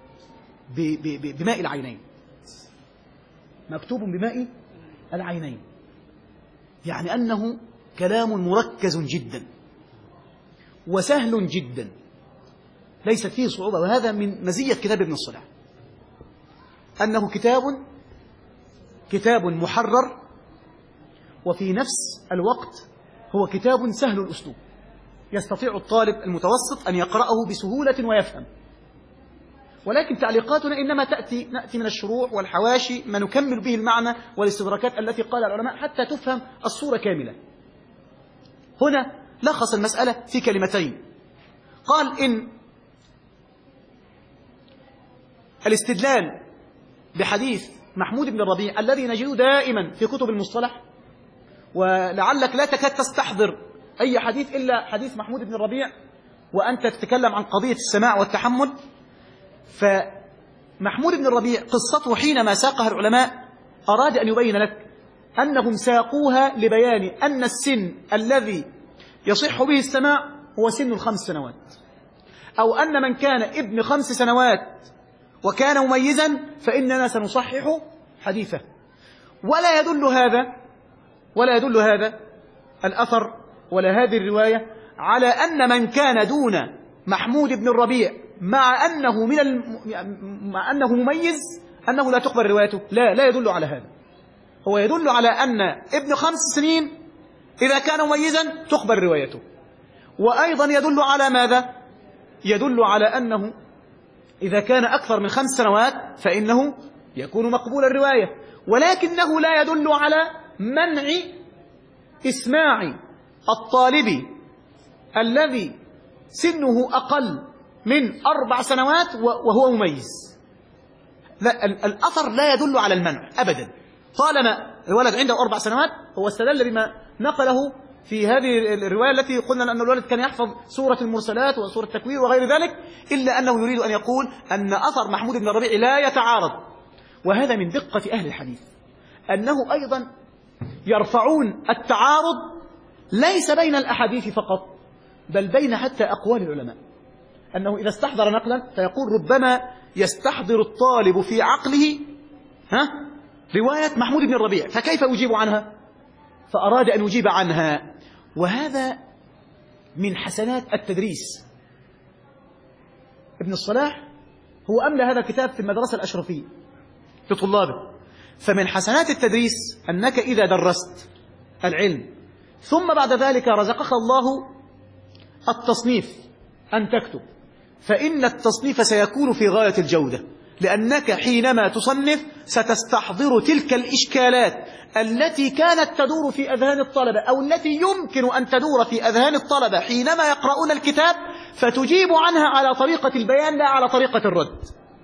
بماء العينين، مكتوب بماء العينين، يعني أنه كلام مركز جدا وسهل جدا ليست فيه صعوبة. وهذا من مزية كتاب ابن الصلاح أنه كتاب كتاب محرر، وفي نفس الوقت هو كتاب سهل الأسلوب، يستطيع الطالب المتوسط أن يقرأه بسهولة ويفهم. ولكن تعليقاتنا إنما تأتي نأتي من الشروح والحواشي ما نكمل به المعنى والاستدراكات التي قال العلماء حتى تفهم الصورة كاملة. هنا لخص المسألة في كلمتين، قال إن الاستدلال بحديث محمود بن الربيع الذي نجده دائما في كتب المصطلح، ولعلك لا تكاد تستحضر أي حديث إلا حديث محمود بن الربيع وأنت تتكلم عن قضية السماع والتحمل. فمحمود بن الربيع قصته حينما ساقها العلماء أراد أن يبين لك أنهم ساقوها لبيان أن السن الذي يصح به السماع هو سن الخمس سنوات، أو أن من كان ابن خمس سنوات وكان مميزا فإننا سنصحح حديثه. ولا يدل هذا ولا يدل هذا الأثر ولا هذه الرواية على أن من كان دون محمود بن الربيع مع أنه من الم... مع أنه مميز أنه لا تقبل روايته. لا لا يدل على هذا. هو يدل على أن ابن خمس سنين إذا كان مميزا تقبل روايته. وأيضا يدل على ماذا؟ يدل على أنه إذا كان أكثر من خمس سنوات فإنه يكون مقبول الرواية، ولكنه لا يدل على منع إسماع الطالب الذي سنه أقل من أربع سنوات وهو مميز. لا، الأثر لا يدل على المنع أبدا. طالما الولد عنده أربع سنوات هو استدل بما نقله في هذه الرواية التي قلنا أن الولد كان يحفظ سورة المرسلات وسورة التكوير وغير ذلك، إلا أنه يريد أن يقول أن أثر محمود بن الربيع لا يتعارض. وهذا من دقة أهل الحديث أنه أيضا يرفعون التعارض ليس بين الأحاديث فقط، بل بين حتى أقوال العلماء، أنه إذا استحضر نقلا فيقول ربما يستحضر الطالب في عقله ها رواية محمود بن الربيع، فكيف يجيب عنها؟ فأراد أن يجيب عنها. وهذا من حسنات التدريس. ابن الصلاح هو أملى هذا الكتاب في المدرسة الأشرفية لطلابه. فمن حسنات التدريس أنك إذا درست العلم ثم بعد ذلك رزقك الله التصنيف أن تكتب، فإن التصنيف سيكون في غاية الجودة، لأنك حينما تصنف ستستحضر تلك الإشكالات التي كانت تدور في أذهان الطلبة أو التي يمكن أن تدور في أذهان الطلبة حينما يقرؤون الكتاب، فتجيب عنها على طريقة البيان لا على طريقة الرد.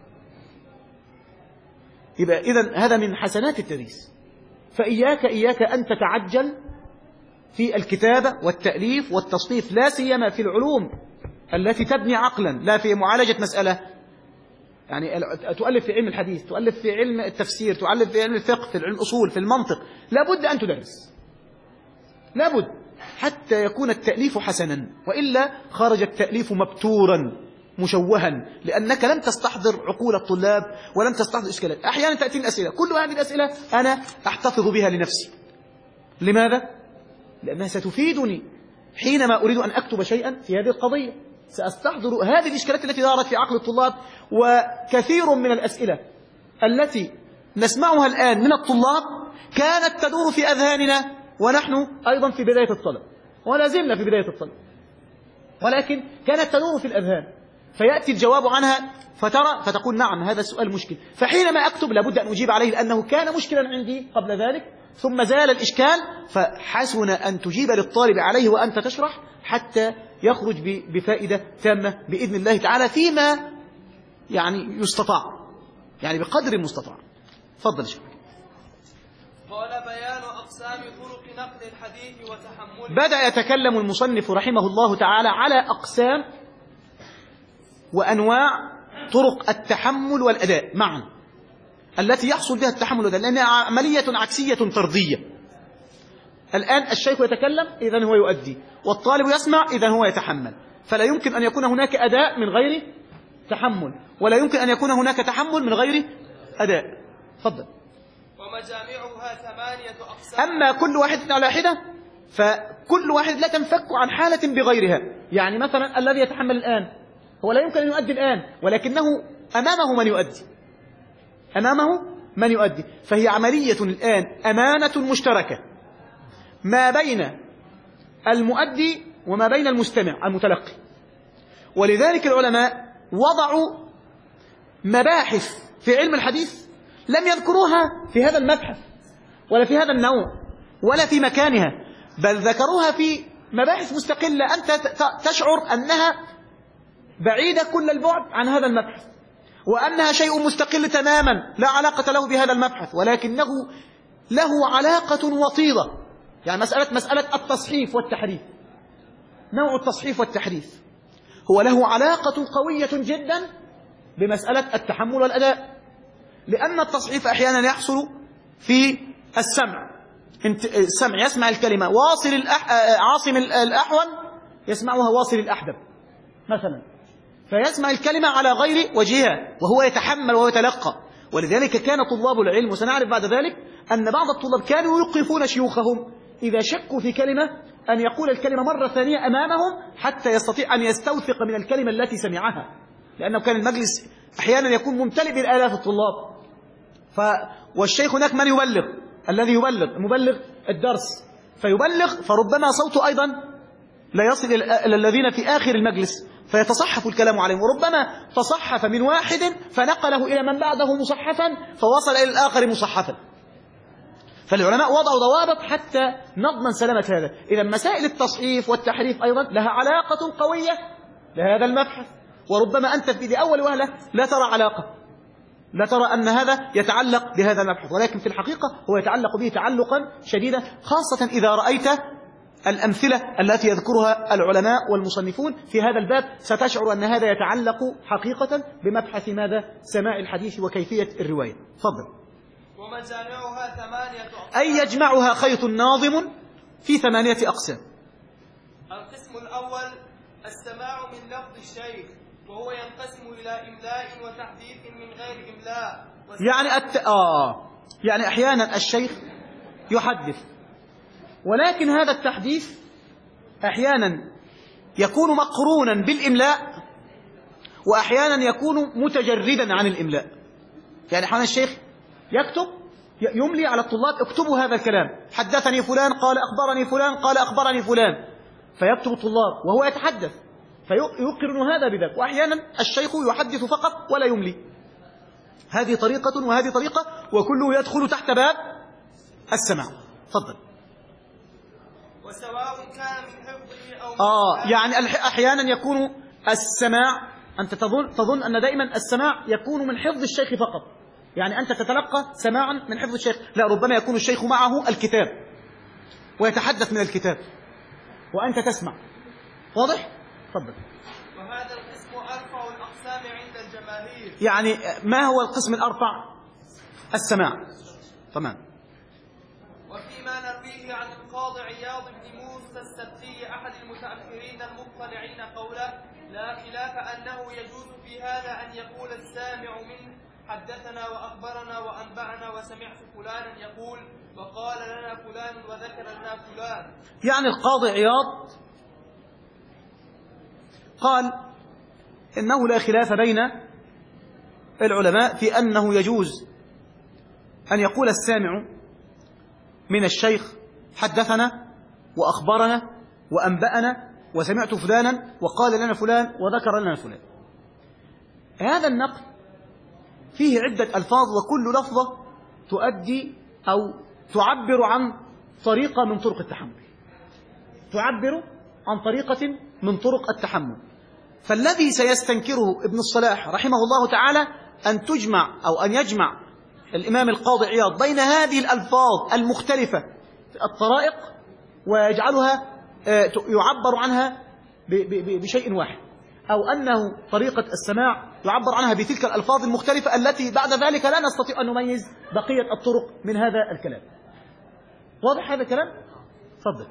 يبقى إذن هذا من حسنات التدريس. فإياك إياك أن تتعجل في الكتابة والتأليف والتصنيف، لا سيما في العلوم التي تبني عقلا، لا في معالجة مسألة. يعني تؤلف في علم الحديث، تؤلف في علم التفسير، تؤلف في علم الفقه، في علم الأصول، في المنطق، لابد أن تدرس، لابد حتى يكون التأليف حسنا، وإلا خرج التأليف مبتورا مشوها، لأنك لم تستحضر عقول الطلاب ولم تستحضر إشكالات. أحيانا تأتي أسئلة، كل هذه الأسئلة أنا أحتفظ بها لنفسي. لماذا؟ لأنها ستفيدني حينما أريد أن أكتب شيئا في هذه القضية، سأستحضر هذه الإشكالات التي دارت في عقل الطلاب. وكثير من الأسئلة التي نسمعها الآن من الطلاب كانت تدور في أذهاننا ونحن أيضا في بداية الطلب، ولا زلنا في بداية الطلب، ولكن كانت تدور في الأذهان، فيأتي الجواب عنها فترى فتقول نعم هذا السؤال مشكل، فحينما أكتب لابد أن أجيب عليه لأنه كان مشكلا عندي قبل ذلك ثم زال الإشكال، فحسن أن تجيب للطالب عليه وأنت تشرح حتى يخرج بفائدة تامة بإذن الله تعالى فيما يعني يستطاع، يعني بقدر المستطاع. تفضل شيخ. قال بيان أقسام طرق نقل الحديث وتحمله. بدأ يتكلم المصنف رحمه الله تعالى على أقسام وأنواع طرق التحمل والأداء معا التي يحصل بها التحمل والأداء، لأنها عملية عكسية طردية. الآن الشيخ يتكلم إذن هو يؤدي، والطالب يسمع إذن هو يتحمل، فلا يمكن أن يكون هناك أداء من غير تحمل، ولا يمكن أن يكون هناك تحمل من غير أداء. تفضل. ومجامعها ثمانية أقسام. أما كل واحد على حدة فكل واحد لا تنفك عن حالة بغيرها. يعني مثلا الذي يتحمل الآن هو لا يمكن أن يؤدي الآن، ولكنه أمامه من يؤدي، أمامه من يؤدي، فهي عملية الآن أمانة مشتركة ما بين المؤدي وما بين المستمع المتلقي. ولذلك العلماء وضعوا مباحث في علم الحديث لم يذكروها في هذا المبحث ولا في هذا النوع ولا في مكانها، بل ذكروها في مباحث مستقلة أنت تشعر أنها بعيدة كل البعد عن هذا المبحث، وأنها شيء مستقل تماما لا علاقة له بهذا المبحث، ولكنه له علاقة وطيدة. يعني مسألة مسألة التصحيف والتحريف، نوع التصحيف والتحريف هو له علاقة قوية جدا بمسألة التحمل والأداء، لأن التصحيف أحيانا يحصل في السمع. السمع يسمع الكلمة واصل الأح... عاصم الأحول يسمعها واصل الأحدب مثلا، فيسمع الكلمة على غير وجهها وهو يتحمل وهو يتلقى. ولذلك كان طلاب العلم، وسنعرف بعد ذلك أن بعض الطلاب كانوا يوقفون شيوخهم إذا شكوا في كلمة أن يقول الكلمة مرة ثانية أمامهم حتى يستطيع أن يستوثق من الكلمة التي سمعها، لأنه كان المجلس أحيانا يكون ممتلئ بالآلاف الطلاب. ف... والشيخ هناك من يبلغ، الذي يبلغ مبلغ الدرس، فيبلغ، فربما صوته أيضا لا يصل إلى الذين في آخر المجلس فيتصحف الكلام عليهم، وربما تصحف من واحد فنقله إلى من بعده مصحفا فوصل إلى الآخر مصحفا. فالعلماء وضعوا ضوابط حتى نضمن سلامة هذا. إذا مسائل التصحيف والتحريف أيضا لها علاقة قوية لهذا المبحث، وربما أنت في أول وهلة لا ترى علاقة، لا ترى أن هذا يتعلق بهذا المبحث، ولكن في الحقيقة هو يتعلق به تعلقا شديدا، خاصة إذا رأيت الأمثلة التي يذكرها العلماء والمصنفون في هذا الباب ستشعر أن هذا يتعلق حقيقة بمبحث ماذا؟ سماع الحديث وكيفية الرواية. تفضل. ومجامعها ثمانية أقسام. أي يجمعها خيط ناظم في ثمانية أقسام. القسم الأول السماع من لفظ الشيخ، وهو ينقسم إلى إملاء وتحديث من غير إملاء. يعني الت... آه يعني أحيانا الشيخ يحدث، ولكن هذا التحديث أحيانا يكون مقرونا بالإملاء، وأحيانا يكون متجردا عن الإملاء. يعني أحيانا الشيخ يكتب يملي على الطلاب اكتبوا هذا الكلام، حدثني فلان قال أخبرني فلان قال أخبرني فلان، فيكتب الطلاب وهو يتحدث فيقرن هذا بذاك. وأحيانا الشيخ يحدث فقط ولا يملي. هذه طريقة وهذه طريقة، وكله يدخل تحت باب السماع. تفضل. وسواء كان من حفظه أو آه يعني أحيانا يكون السماع، أنت تظن, تظن أن دائما السماع يكون من حفظ الشيخ فقط، يعني أنت تتلقى سماعا من حفظ الشيخ، لا، ربما يكون الشيخ معه الكتاب ويتحدث من الكتاب وأنت تسمع. واضح؟ تفضل. وهذا القسم أرفع الأقسام عند الجماهير. يعني ما هو القسم الأرفع؟ السماع. تمام. وفيما نرويه عن القاضي عياض بن موسى السبتي أحد المتأخرين المطلعين قوله لا خلاف أنه يجوز في هذا أن يقول السامع منه حدثنا وأخبرنا وأنبأنا وسمعت فلانا يقول وقال لنا فلان وذكر لنا فلان. يعني القاضي عياض قال إنه لا خلاف بين العلماء في أنه يجوز أن يقول السامع من الشيخ حدثنا وأخبرنا وأنبأنا وسمعت فلانا وقال لنا فلان وذكر لنا فلان. هذا النقل فيه عدة ألفاظ، وكل لفظة تؤدي أو تعبر عن طريقة من طرق التحمل، تعبر عن طريقة من طرق التحمل. فالذي سيستنكره ابن الصلاح رحمه الله تعالى أن تجمع أو أن يجمع الإمام القاضي عياض بين هذه الألفاظ المختلفة الطرائق ويجعلها يعبر عنها بشيء واحد، أو أنه طريقة السماع يعبر عنها بتلك الألفاظ المختلفة التي بعد ذلك لا نستطيع أن نميز بقية الطرق من هذا الكلام. واضح هذا الكلام؟ تفضل.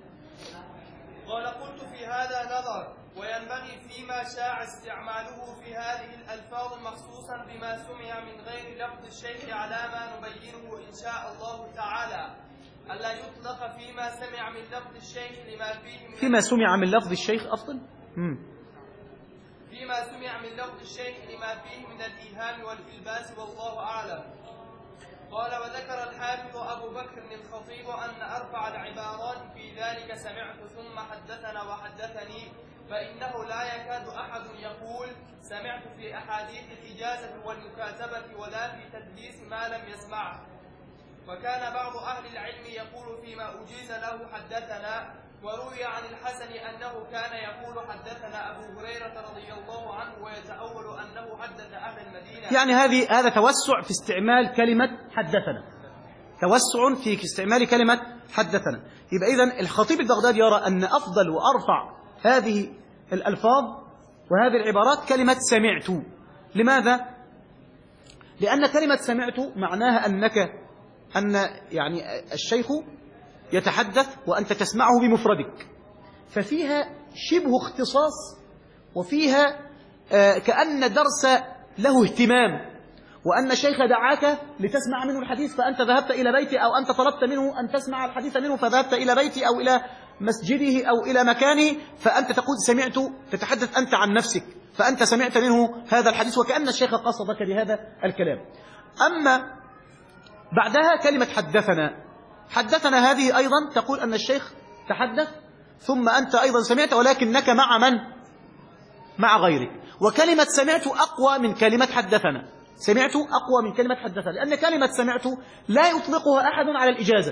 قال قلت في هذا نظر، وينبغي فيما شاع استعماله في هذه الألفاظ مخصوصا بما سمع من غير لفظ الشيخ على ما نبينه إن شاء الله تعالى، ألا يطلق فيما سمع من لفظ الشيخ لما فيه من فيما سمع من لفظ الشيخ أفضل مم. فيما سمع من لفظ الشيخ لما فيه من الإيهام والإلباس والله أعلم. قال وذكر الحافظ أبو بكر الخطيب أن أرفع العبارات في ذلك سمعت ثم حدثنا وحدثني، فإنه لا يكاد أحد يقول سمعت في أحاديث الإجازة والمكاتبة ولا في تدليس ما لم يسمعه. وكان بعض أهل العلم يقول فيما أجيز له حدثنا، وروي عن الحسن أنه كان يقول حدثنا أبو هريرة رضي الله عنه ويتأول أنه حدث أهل المدينة. يعني هذه هذا توسع في استعمال كلمة حدثنا، توسع في استعمال كلمة حدثنا. يبقى إذن الخطيب البغدادي يرى أن أفضل وأرفع هذه الألفاظ وهذه العبارات كلمة سمعت. لماذا؟ لأن كلمة سمعت معناها أنك أن يعني الشيخ يتحدث وأنت تسمعه بمفردك، ففيها شبه اختصاص، وفيها آه كأن درس له اهتمام، وأن الشيخ دعاك لتسمع منه الحديث فأنت ذهبت إلى بيتي، أو أنت طلبت منه أن تسمع الحديث منه فذهبت إلى بيتي أو إلى مسجده أو إلى مكانه، فأنت تقول سمعت، تتحدث أنت عن نفسك، فأنت سمعت منه هذا الحديث وكأن الشيخ قصدك بهذا الكلام. أما بعدها كلمة حدثنا، حدثنا هذه أيضا تقول أن الشيخ تحدث ثم أنت أيضا سمعت، ولكنك مع من؟ مع غيرك. وكلمة سمعت أقوى من كلمة حدثنا. سمعت أقوى من كلمة حدثنا، لأن كلمة سمعت لا يطلقها أحد على الإجازة،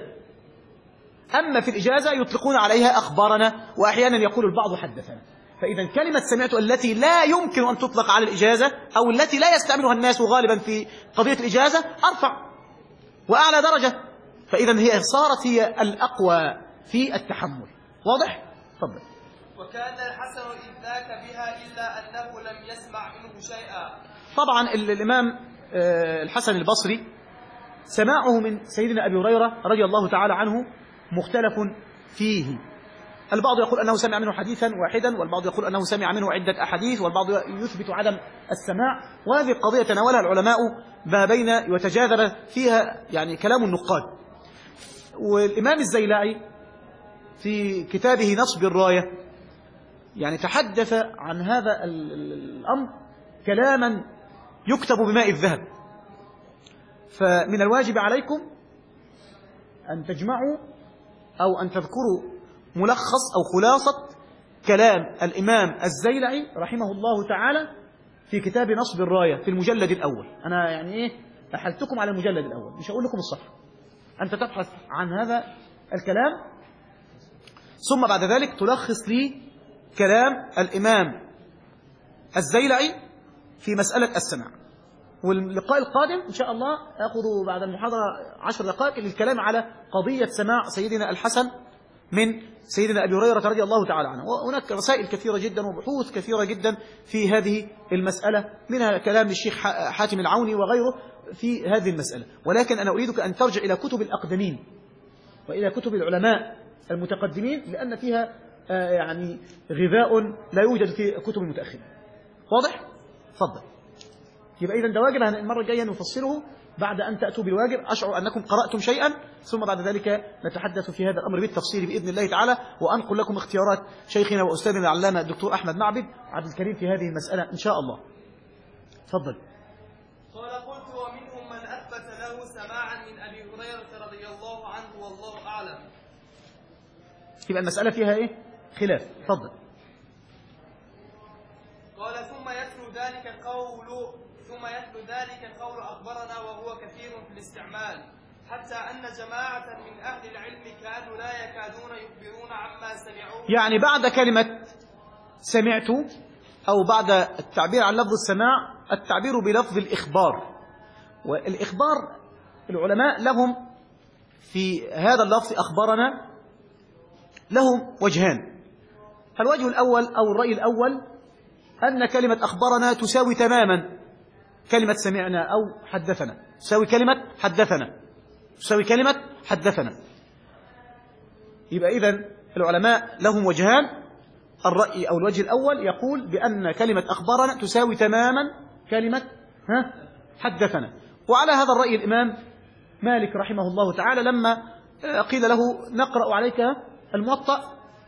أما في الإجازة يطلقون عليها أخبارنا، وأحيانا يقول البعض حدثنا. فإذا كلمة سمعت التي لا يمكن أن تطلق على الإجازة أو التي لا يستعملها الناس غالبا في قضية الإجازة أرفع وأعلى درجة، فإذا هي صارت هي الأقوى في التحمل. واضح؟ تفضل. وكان الحسن إذ ذاك بها إلا أنه لم يسمع منه شيئا. طبعا الإمام الحسن البصري سماعه من سيدنا أبي هريرة رضي الله تعالى عنه مختلف فيه. البعض يقول أنه سمع منه حديثا واحدا، والبعض يقول أنه سمع منه عدة أحاديث، والبعض يثبت عدم السماع. وهذه القضية تناولها العلماء ما بين يتجاذب فيها يعني كلام النقاد. والإمام الزيلعي في كتابه نصب الراية يعني تحدث عن هذا الأمر كلاما يكتب بماء الذهب. فمن الواجب عليكم أن تجمعوا أو أن تذكروا ملخص أو خلاصة كلام الإمام الزيلعي رحمه الله تعالى في كتاب نصب الراية في المجلد الأول. أنا يعني إيه أحلتكم على المجلد الأول، مش هقول لكم الصح. أنت تبحث عن هذا الكلام ثم بعد ذلك تلخص لي كلام الإمام الزيلعي في مسألة السماع. واللقاء القادم إن شاء الله أخذ بعد المحاضرة عشر دقائق للكلام على قضية سماع سيدنا الحسن من سيدنا أبي هريرة رضي الله تعالى عنه. وهناك رسائل كثيرة جدا وبحوث كثيرة جدا في هذه المسألة، منها كلام الشيخ حاتم العوني وغيره في هذه المسألة. ولكن أنا أريدك أن ترجع إلى كتب الأقدمين وإلى كتب العلماء المتقدمين، لأن فيها يعني غذاء لا يوجد في كتب المتأخرين. واضح؟ تفضل. يبقى إذن ده واجب المرة الجاية نفصله بعد أن تأتوا بالواجب. أشعر أنكم قرأتم شيئا ثم بعد ذلك نتحدث في هذا الأمر بالتفصيل بإذن الله تعالى، وأنقل لكم اختيارات شيخنا وأستاذنا العلامة الدكتور أحمد معبد عبد الكريم في هذه المسألة إن شاء الله. تفضل. قال قلت ومنهم من أثبت له سماعا من أبي هريرة رضي الله عنه والله أعلم. يبقى المسألة فيها إيه؟ خلاف. تفضل. قال ثم يتلو ذلك قول ثم يتلو ذلك قول أخبرنا وهو كثير في الاستعمال، حتى أن جماعة من أهل العلم كانوا لا يكادون يخبرون عما سمعوه. يعني بعد كلمة سمعت أو بعد التعبير عن لفظ السماع التعبير بلفظ الإخبار. والإخبار العلماء لهم في هذا اللفظ أخبرنا لهم وجهان. الوجه الأول أو الرأي الأول أن كلمة أخبرنا تساوي تماما كلمة سمعنا أو حدثنا، تساوي كلمة حدثنا، تساوي كلمة حدثنا. يبقى إذن العلماء لهم وجهان. الرأي أو الوجه الأول يقول بأن كلمة أخبرنا تساوي تماما كلمة ها حدثنا. وعلى هذا الرأي الإمام مالك رحمه الله تعالى لما قيل له نقرأ عليك الموطأ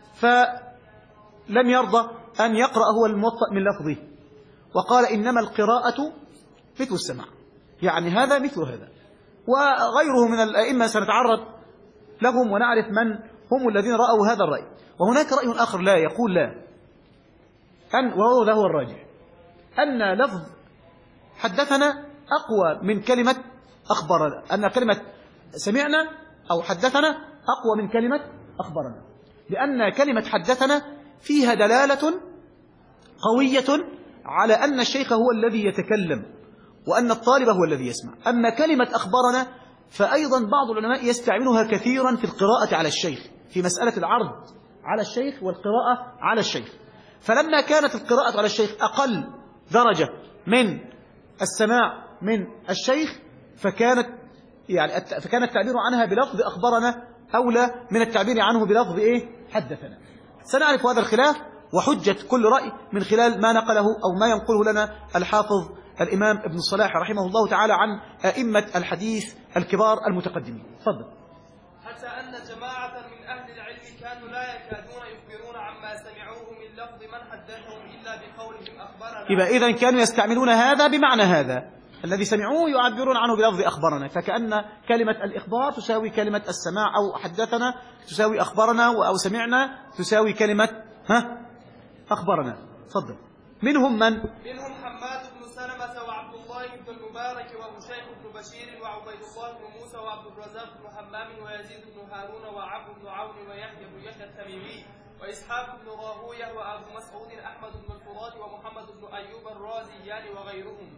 فلم يرضى أن يقرأ هو الموطأ من لفظه، وقال إنما القراءة مثل السماع، يعني هذا مثل هذا. وغيره من الأئمة سنتعرض لهم ونعرف من هم الذين رأوا هذا الرأي. وهناك رأي آخر لا يقول لا أن وهو ذا هو الراجح أن لفظ حدثنا أقوى من كلمة أخبرنا، أن كلمة سمعنا أو حدثنا أقوى من كلمة أخبرنا، لأن كلمة حدثنا فيها دلالة قوية على أن الشيخ هو الذي يتكلم وأن الطالب هو الذي يسمع. أما كلمة أخبرنا فأيضا بعض العلماء يستعملها كثيرا في القراءة على الشيخ، في مسألة العرض على الشيخ والقراءة على الشيخ. فلما كانت القراءة على الشيخ أقل درجة من السماع من الشيخ فكانت يعني فكان التعبير عنها بلفظ أخبرنا أولى من التعبير عنه بلفظ إيه حدثنا. سنعرف هذا الخلاف وحجة كل رأي من خلال ما نقله أو ما ينقله لنا الحافظ الإمام ابن الصلاح رحمه الله تعالى عن أئمة الحديث الكبار المتقدمين. تفضل. حتى أن جماعة من أهل العلم كانوا لا يكادون يخبرون عما سمعوه من لفظ من حدثهم إلا بقولهم أخبرنا. يبقى إذن كانوا يستعملون هذا بمعنى هذا، الذي سمعوه يعبرون عنه بلفظ أخبرنا، فكأن كلمة الإخبار تساوي كلمة السماع أو حدثنا تساوي أخبرنا، أو سمعنا تساوي كلمة ها أخبرنا. تفضل. منهم من؟ منهم حماد بن سلمة وعبد الله بن المبارك وهشيم بن بشير وعبيد الله بن موسى وعبد الرزاق بن حمام ويزيد بن هارون وعبد بن عون ويحيى بن يحيى التميمي وإسحاق بن راهويه وأبو مسعود أحمد بن الفرات ومحمد بن أيوب الرازيان وغيرهم.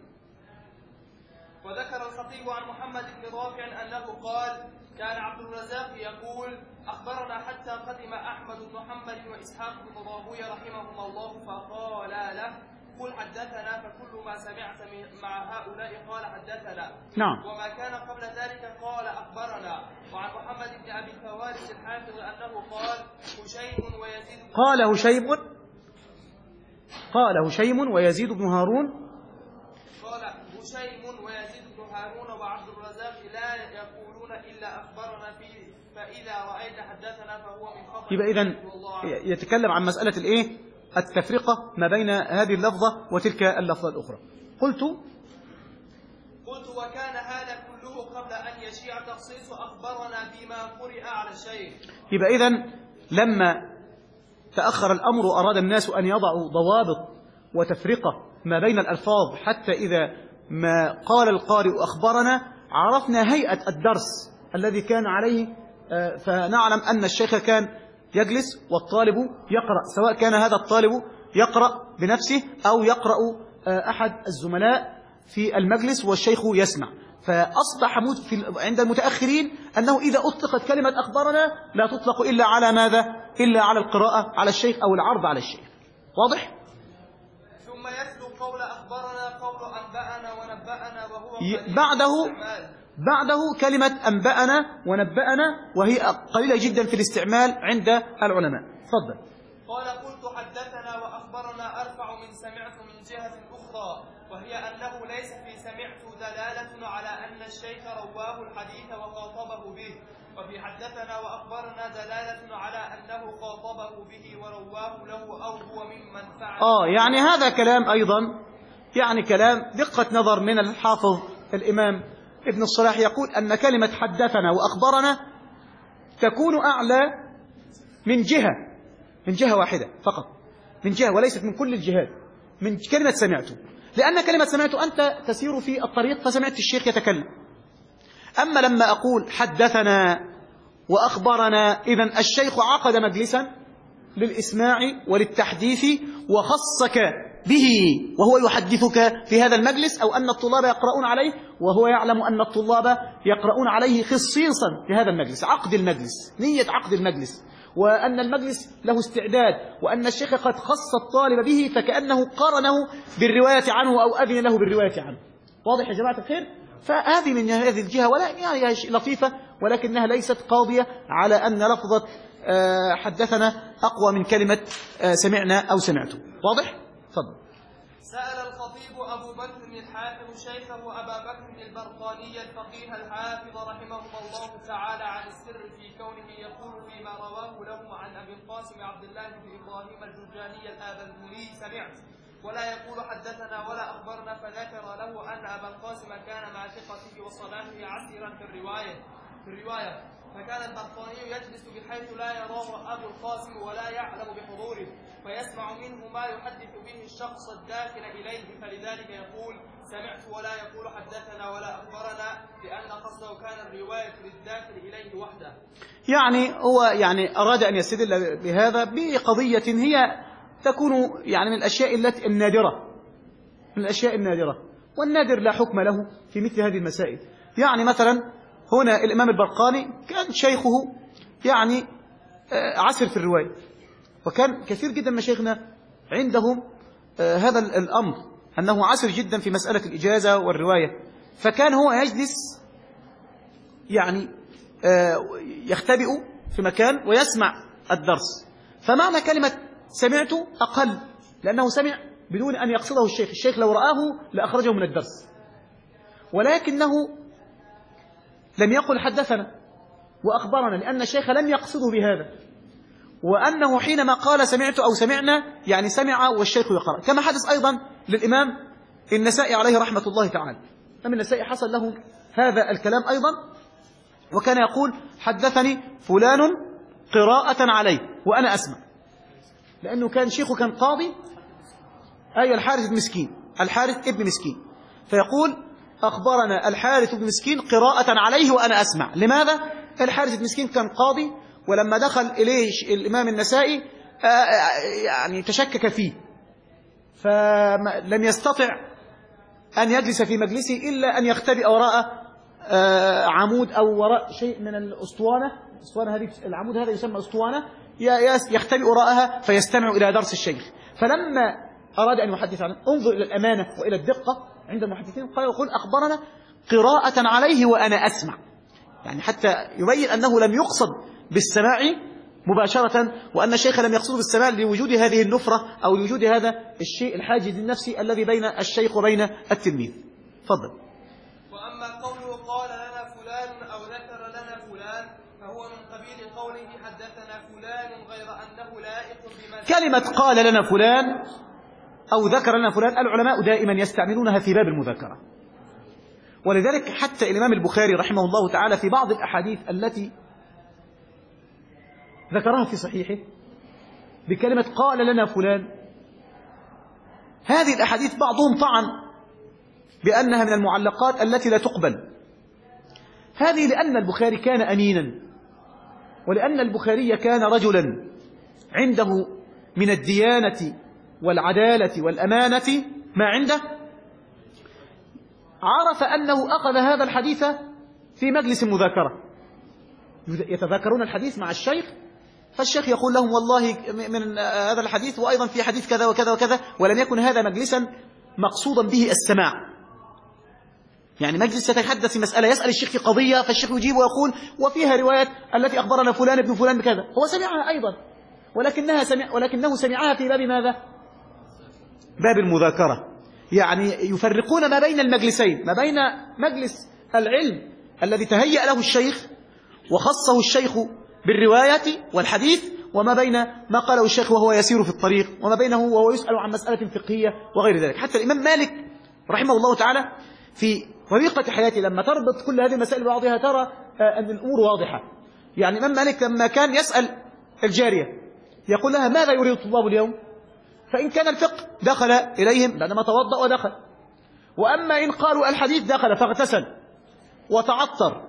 وذكر الخطيب عن محمد بن رافع أنه قال: كان عبد الرزاق يقول: أخبرنا حتى قدم أحمد بن محمد وإسحاق بن راهويه رحمهما الله، فقال له: قل حدثنا، فكل ما سمعت مع هؤلاء قال حدثنا. نعم. وما كان قبل ذلك قال أخبرنا. وعن محمد بن أبي الفوارس الحافظ أنه قال: هشيم ويزيد بن قال هشيم قال هشيم ويزيد بن هارون قال هشيم ويزيد بن هارون وعبد الرزاق لا يقولون إلا أخبرنا فيه، فإذا رأيت حدثنا فهو من خطأ. يبقى إذن يتكلم عن مسألة الإيه؟ التفرقة ما بين هذه اللفظة وتلك اللفظة الأخرى. قلت قلت وكان هذا كله قبل أن يشيع تخصيص أخبرنا بما قرئ على الشيخ. يبقى إذن لما تأخر الأمر وأراد الناس أن يضعوا ضوابط وتفرقة ما بين الألفاظ، حتى إذا ما قال القارئ أخبرنا عرفنا هيئة الدرس الذي كان عليه، فنعلم أن الشيخ كان يجلس والطالب يقرأ، سواء كان هذا الطالب يقرأ بنفسه أو يقرأ أحد الزملاء في المجلس والشيخ يسمع. فأصبح عند المتأخرين أنه إذا أطلقت كلمة أخبرنا لا تطلق إلا على ماذا؟ إلا على القراءة على الشيخ أو العرض على الشيخ. واضح؟ ثم يتلو قول أخبرنا قول أنبأنا ونبأنا، وهو بعده بعده كلمة أنبأنا ونبأنا، وهي قليلة جدا في الاستعمال عند العلماء. تفضل. قال: قلت حدثنا وأخبرنا أرفع من سمعت من جهة أخرى، وهي أنه ليس في سمعت دلالة على أن الشيخ رواه الحديث وخاطبه به، وفي حدثنا وأخبرنا دلالة على أنه خاطبه به ورواه له أو هو ممن فعل. آه يعني هذا كلام أيضا، يعني كلام دقة نظر من الحافظ الإمام ابن الصلاح، يقول أن كلمة حدثنا وأخبرنا تكون أعلى من جهة من جهة واحدة فقط، من جهة وليست من كل الجهات، من كلمة سمعته، لأن كلمة سمعته أنت تسير في الطريق فسمعت الشيخ يتكلم. أما لما أقول حدثنا وأخبرنا، إذن الشيخ عقد مجلسا للإسماع وللتحديث وخصك به وهو يحدثك في هذا المجلس، أو أن الطلاب يقرؤون عليه وهو يعلم أن الطلاب يقرؤون عليه خصيصا في هذا المجلس، عقد المجلس، نية عقد المجلس، وأن المجلس له استعداد، وأن الشيخ قد خص الطالب به فكأنه قرنه بالرواية عنه أو أذن له بالرواية عنه. واضح يا جماعة الخير؟ فهذه من هذه الجهة، ولا يعني لطيفة ولكنها ليست قاضية على أن لفظة حدثنا أقوى من كلمة سمعنا أو سمعته. واضح؟ تفضل. سأل الخطيب أبو بكر الحافظ شيخه أبا بكر البرقاني الفقيه الحافظ رحمه الله تعالى عن السر في كونه يقول فيما رواه له عن أبي القاسم عبد الله بن إبراهيم الجرجاني الآبلهولي سمعت، ولا يقول حدثنا ولا أخبرنا، فذكر له أن أبا القاسم كان مع ثقته وصلاحه عسيرا في الرواية في الرواية فكان البرقاني يجلس بحيث لا يراه أبو القاسم ولا يعلم بحضوره، فيسمع منه ما يحدث به الشخص الداخل إليه، فلذلك يقول سمعت ولا يقول حدثنا ولا أخبرنا، لأن قصده كان الرواية للداخل إليه وحده. يعني هو يعني أراد أن يستدل بهذا بقضية هي تكون يعني من الأشياء التي النادرة من الأشياء النادرة والنادر لا حكم له في مثل هذه المسائل. يعني مثلا هنا الإمام البرقاني كان شيخه يعني عسر في الرواية، وكان كثير جدا مشايخنا عندهم هذا الأمر أنه عسر جدا في مسألة الإجازة والرواية، فكان هو يجلس يعني يختبئ في مكان ويسمع الدرس، فمعنى كلمة سمعت أقل لأنه سمع بدون أن يقصده الشيخ، الشيخ لو رآه لأخرجه من الدرس، ولكنه لم يقل حدثنا وأخبرنا لأن الشيخ لم يقصده بهذا، وأنه حينما قال سمعت أو سمعنا يعني سمع والشيخ يقرأ، كما حدث أيضا للإمام النسائي عليه رحمة الله تعالى. الإمام النسائي حصل له هذا الكلام أيضا، وكان يقول حدثني فلان قراءة عليه وأنا أسمع، لأنه كان شيخه كان قاضي، أي الحارث بن مسكين، الحارث ابن مسكين، فيقول أخبرنا الحارث بن مسكين قراءة عليه وأنا أسمع. لماذا؟ الحارث بن مسكين كان قاضي، ولما دخل إليه الإمام النسائي يعني تشكك فيه، فلم يستطع أن يجلس في مجلسه إلا أن يختبئ وراء عمود أو وراء شيء من الأسطوانة. الأسطوانة هذه، العمود هذا يسمى أسطوانة، يختبئ وراءها فيستمع إلى درس الشيخ. فلما أراد أن يحدث عنه، انظر إلى الأمانة وإلى الدقة عند المحدثين، قال يقول أخبرنا قراءة عليه وأنا أسمع، يعني حتى يبين أنه لم يقصد بالسماع مباشرة، وأن الشيخ لم يقصد بالسماع لوجود هذه النفرة أو لوجود هذا الشيء الحاجز النفسي الذي بين الشيخ وبين التلميذ. فضل. وأما قوله قال لنا فلان أو ذكر لنا فلان فهو من قبيل قوله حدثنا فلان، غير أنه لائق بما كلمة قال لنا فلان أو ذكر لنا فلان العلماء دائما يستعملونها في باب المذاكرة، ولذلك حتى الإمام البخاري رحمه الله تعالى في بعض الأحاديث التي ذكرها في صحيحه بكلمة قال لنا فلان، هذه الأحاديث بعضهم طعن بأنها من المعلقات التي لا تقبل. هذه لأن البخاري كان أمينا، ولأن البخاري كان رجلا عنده من الديانة والعدالة والأمانة ما عنده، عرف أنه أخذ هذا الحديث في مجلس مذاكرة، يتذاكرون الحديث مع الشيخ، فالشيخ يقول لهم والله من هذا الحديث وأيضا في حديث كذا وكذا وكذا، ولم يكن هذا مجلسا مقصودا به السماع، يعني مجلس يتحدث في مسألة، يسأل الشيخ في قضية فالشيخ يجيب ويقول وفيها رواية التي أخبرنا فلان ابن فلان بكذا، هو سمعها أيضا، ولكنها سمع ولكنه سمعها في باب ماذا؟ باب المذاكرة. يعني يفرقون ما بين المجلسين، ما بين مجلس العلم الذي تهيأ له الشيخ وخصه الشيخ بالرواية والحديث، وما بين ما قاله الشيخ وهو يسير في الطريق، وما بينه وهو يسأل عن مسألة فقهية وغير ذلك. حتى الإمام مالك رحمه الله تعالى في طريقة حياته لما تربط كل هذه المسائل ببعضها ترى أن الأمور واضحة. يعني الإمام مالك لما كان يسأل الجارية يقول لها ماذا يريد الطلاب اليوم؟ فإن كان الفقه دخل إليهم بعدما توضأ ودخل، وأما إن قالوا الحديث دخل فاغتسل وتعطر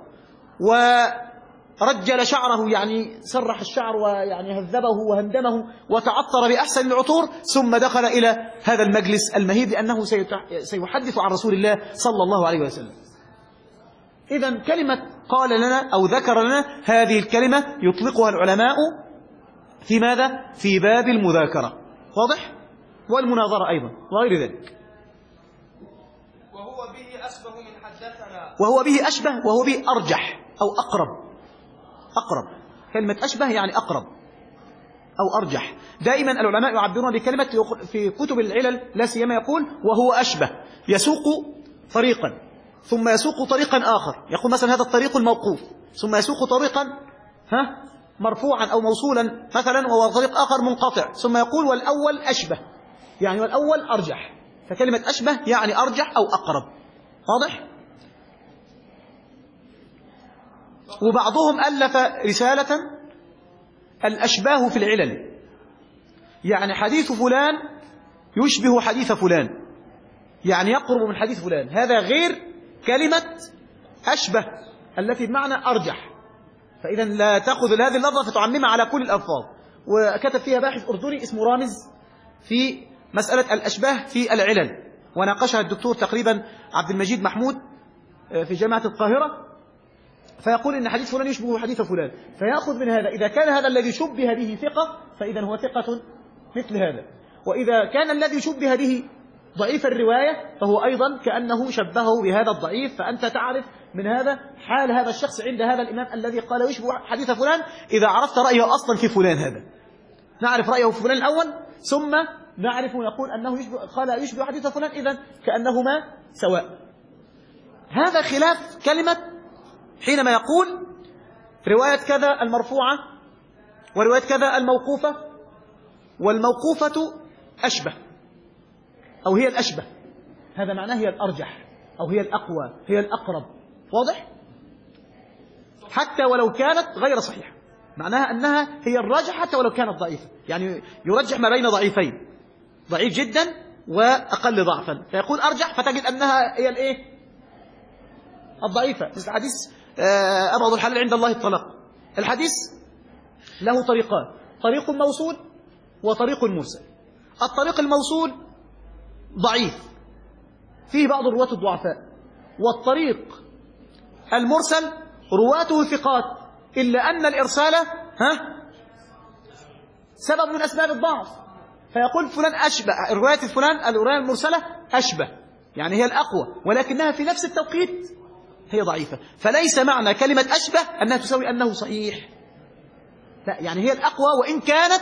ورجل شعره، يعني سرح الشعر ويعني هذبه وهندمه وتعطر بأحسن العطور، ثم دخل إلى هذا المجلس المهيب لأنه سيحدث عن رسول الله صلى الله عليه وسلم. إذن كلمة قال لنا أو ذكر لنا هذه الكلمة يطلقها العلماء في ماذا؟ في باب المذاكرة، واضح؟ والمناظرة أيضا وغير ذلك. وهو به أشبه من حدثنا، وهو به أشبه وهو به أرجح أو أقرب. أقرب، كلمة أشبه يعني أقرب أو أرجح. دائما العلماء يعبرون بكلمة في كتب العلل لا سيما يقول وهو أشبه، يسوق طريقا ثم يسوق طريقا آخر، يقول مثلا هذا الطريق الموقوف، ثم يسوق طريقا ها مرفوعا أو موصولا مثلا وهو طريق آخر منقطع، ثم يقول والأول أشبه، يعني والأول أرجح. فكلمة أشبه يعني أرجح أو أقرب، واضح؟ وبعضهم ألف رسالة الأشباه في العلل، يعني حديث فلان يشبه حديث فلان، يعني يقرب من حديث فلان، هذا غير كلمة أشبه التي بمعنى أرجح. فإذا لا تأخذ هذه اللفظة فتعممها على كل الألفاظ. وكتب فيها باحث أردني اسمه رامز في مسألة الأشباه في العلل، وناقشها الدكتور تقريبا عبد المجيد محمود في جامعة القاهرة، فيقول إن حديث فلان يشبه حديث فلان، فيأخذ من هذا إذا كان هذا الذي شبه به ثقة فإذا هو ثقة مثل هذا، وإذا كان الذي شبه به ضعيف الرواية فهو أيضا كأنه شبهه بهذا الضعيف. فأنت تعرف من هذا حال هذا الشخص عند هذا الإمام الذي قال يشبه حديث فلان إذا عرفت رأيه أصلا في فلان، هذا نعرف رأيه في فلان الأول ثم نعرف يقول أنه يشبه قال يشبه حديث فلان، إذن كأنهما سواء. هذا خلاف كلمة حينما يقول رواية كذا المرفوعة ورواية كذا الموقوفة، والموقوفة أشبه أو هي الأشبه، هذا معناه هي الأرجح، أو هي الأقوى، هي الأقرب. واضح؟ حتى ولو كانت غير صحيحة، معناها أنها هي الراجح حتى ولو كانت ضعيفة، يعني يرجح ما بين ضعيفين، ضعيف جدا وأقل ضعفا، فيقول أرجح، فتجد أنها هي الإيه؟ الضعيفة. مثل حديث أبغض الحلال عند الله الطلاق. الحديث له طريقان، طريق موصول وطريق مرسل. الطريق الموصول ضعيف فيه بعض الرواة الضعفاء، والطريق المرسل رواته ثقات، إلا أن الإرسال ها سبب من أسباب الضعف، فيقول فلان أشبه، الرواية فلان الرواية المرسلة أشبه، يعني هي الأقوى، ولكنها في نفس التوقيت هي ضعيفة. فليس معنى كلمة أشبه أنها تساوي أنه صحيح، لا، يعني هي الأقوى وإن كانت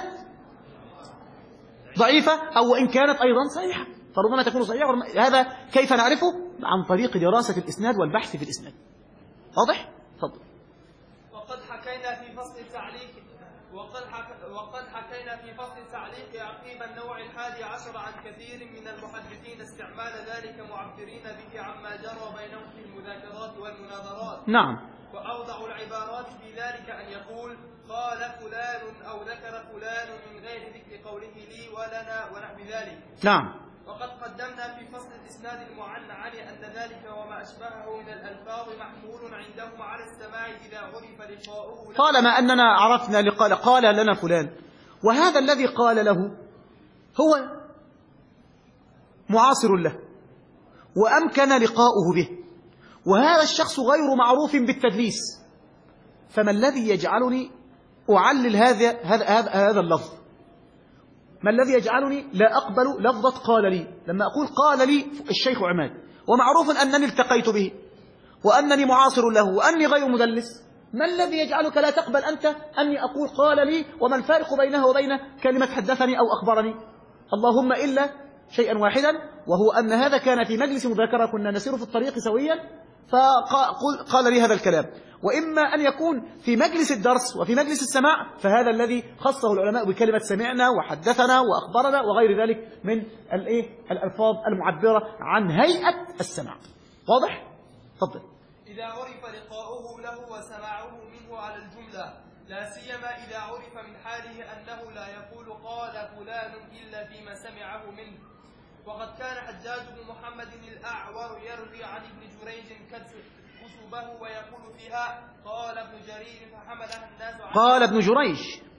ضعيفة، أو وإن كانت أيضا صحيحة، فربما تكون صحيحة. هذا كيف نعرفه؟ عن طريق دراسة الإسناد والبحث في الإسناد. واضح؟ تفضل. وقد حكينا في فصل التعليق وقد حك... وقد حكينا في فصل التعليق عقيب النوع الحادي عشر عن كثير من المحدثين استعمال ذلك معبرين به عما جرى بينهم في المذاكرات والمناظرات. نعم. وأوضع العبارات في ذلك أن يقول قال فلان أو ذكر فلان من غير ذكر قوله لي ولنا ونحو ذلك. نعم. وقد قدمنا في فصل الإسناد المعنعن أن ذلك وما أشبهه من الألفاظ محمول عندهم على السماع إذا عرف لقاؤه. طالما أننا عرفنا لقال قال لنا فلان، وهذا الذي قال له هو معاصر له وأمكن لقاؤه به، وهذا الشخص غير معروف بالتدليس، فما الذي يجعلني أعلل هذا هذا هذا اللفظ؟ ما الذي يجعلني لا أقبل لفظة قال لي؟ لما أقول قال لي الشيخ عماد ومعروف أنني التقيت به وأنني معاصر له وأني غير مدلس، ما الذي يجعلك لا تقبل أنت أني أقول قال لي؟ وما الفارق بينه وبين كلمة حدثني أو أخبرني؟ اللهم إلا شيئا واحدا، وهو أن هذا كان في مجلس مذاكرة كنا نسير في الطريق سويا فقال لي هذا الكلام، وإما أن يكون في مجلس الدرس وفي مجلس السماع، فهذا الذي خصه العلماء بكلمة سمعنا وحدثنا وأخبرنا وغير ذلك من الإيه الألفاظ المعبرة عن هيئة السماع. واضح؟ تفضل. إذا عرف لقاؤه له وسماعه منه على الجملة، لا سيما إذا عرف من حاله أنه لا يقول قال فلان إلا فيما سمعه منه. وقد كان حجاج بن محمد الأعور يروي عن ابن جريج كتبه ويقول فيها قال ابن جرير فحملها الناس عنه. قال ابن جريج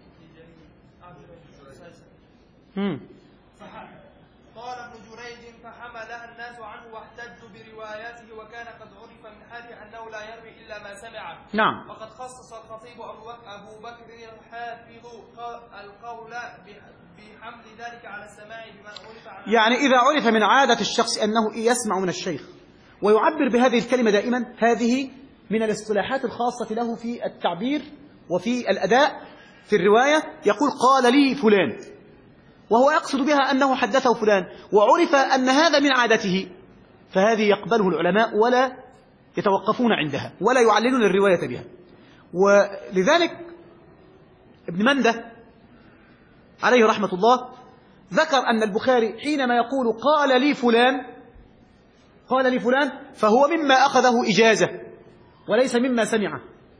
قال ابن جريج فحملها الناس عنه واحتجوا برواياته، وكان قد عرف من حاله أنه لا يروي إلا ما سمع. نعم. وقد خصص الخطيب أبو بكر الحافظ القول بحمل ذلك على السماع بمن عرف عنه. يعني إذا عرف من عادة الشخص أنه يسمع من الشيخ ويعبر بهذه الكلمة دائما، هذه من الاصطلاحات الخاصة له في التعبير وفي الأداء في الرواية. يقول قال لي فلان، وهو يقصد بها أنه حدثه فلان، وعرف أن هذا من عادته، فهذه يقبله العلماء ولا يتوقفون عندها ولا يعللون الرواية بها. ولذلك ابن منده عليه رحمة الله ذكر أن البخاري حينما يقول قال لي فلان قال لي فلان فهو مما أخذه إجازة وليس مما سمعه.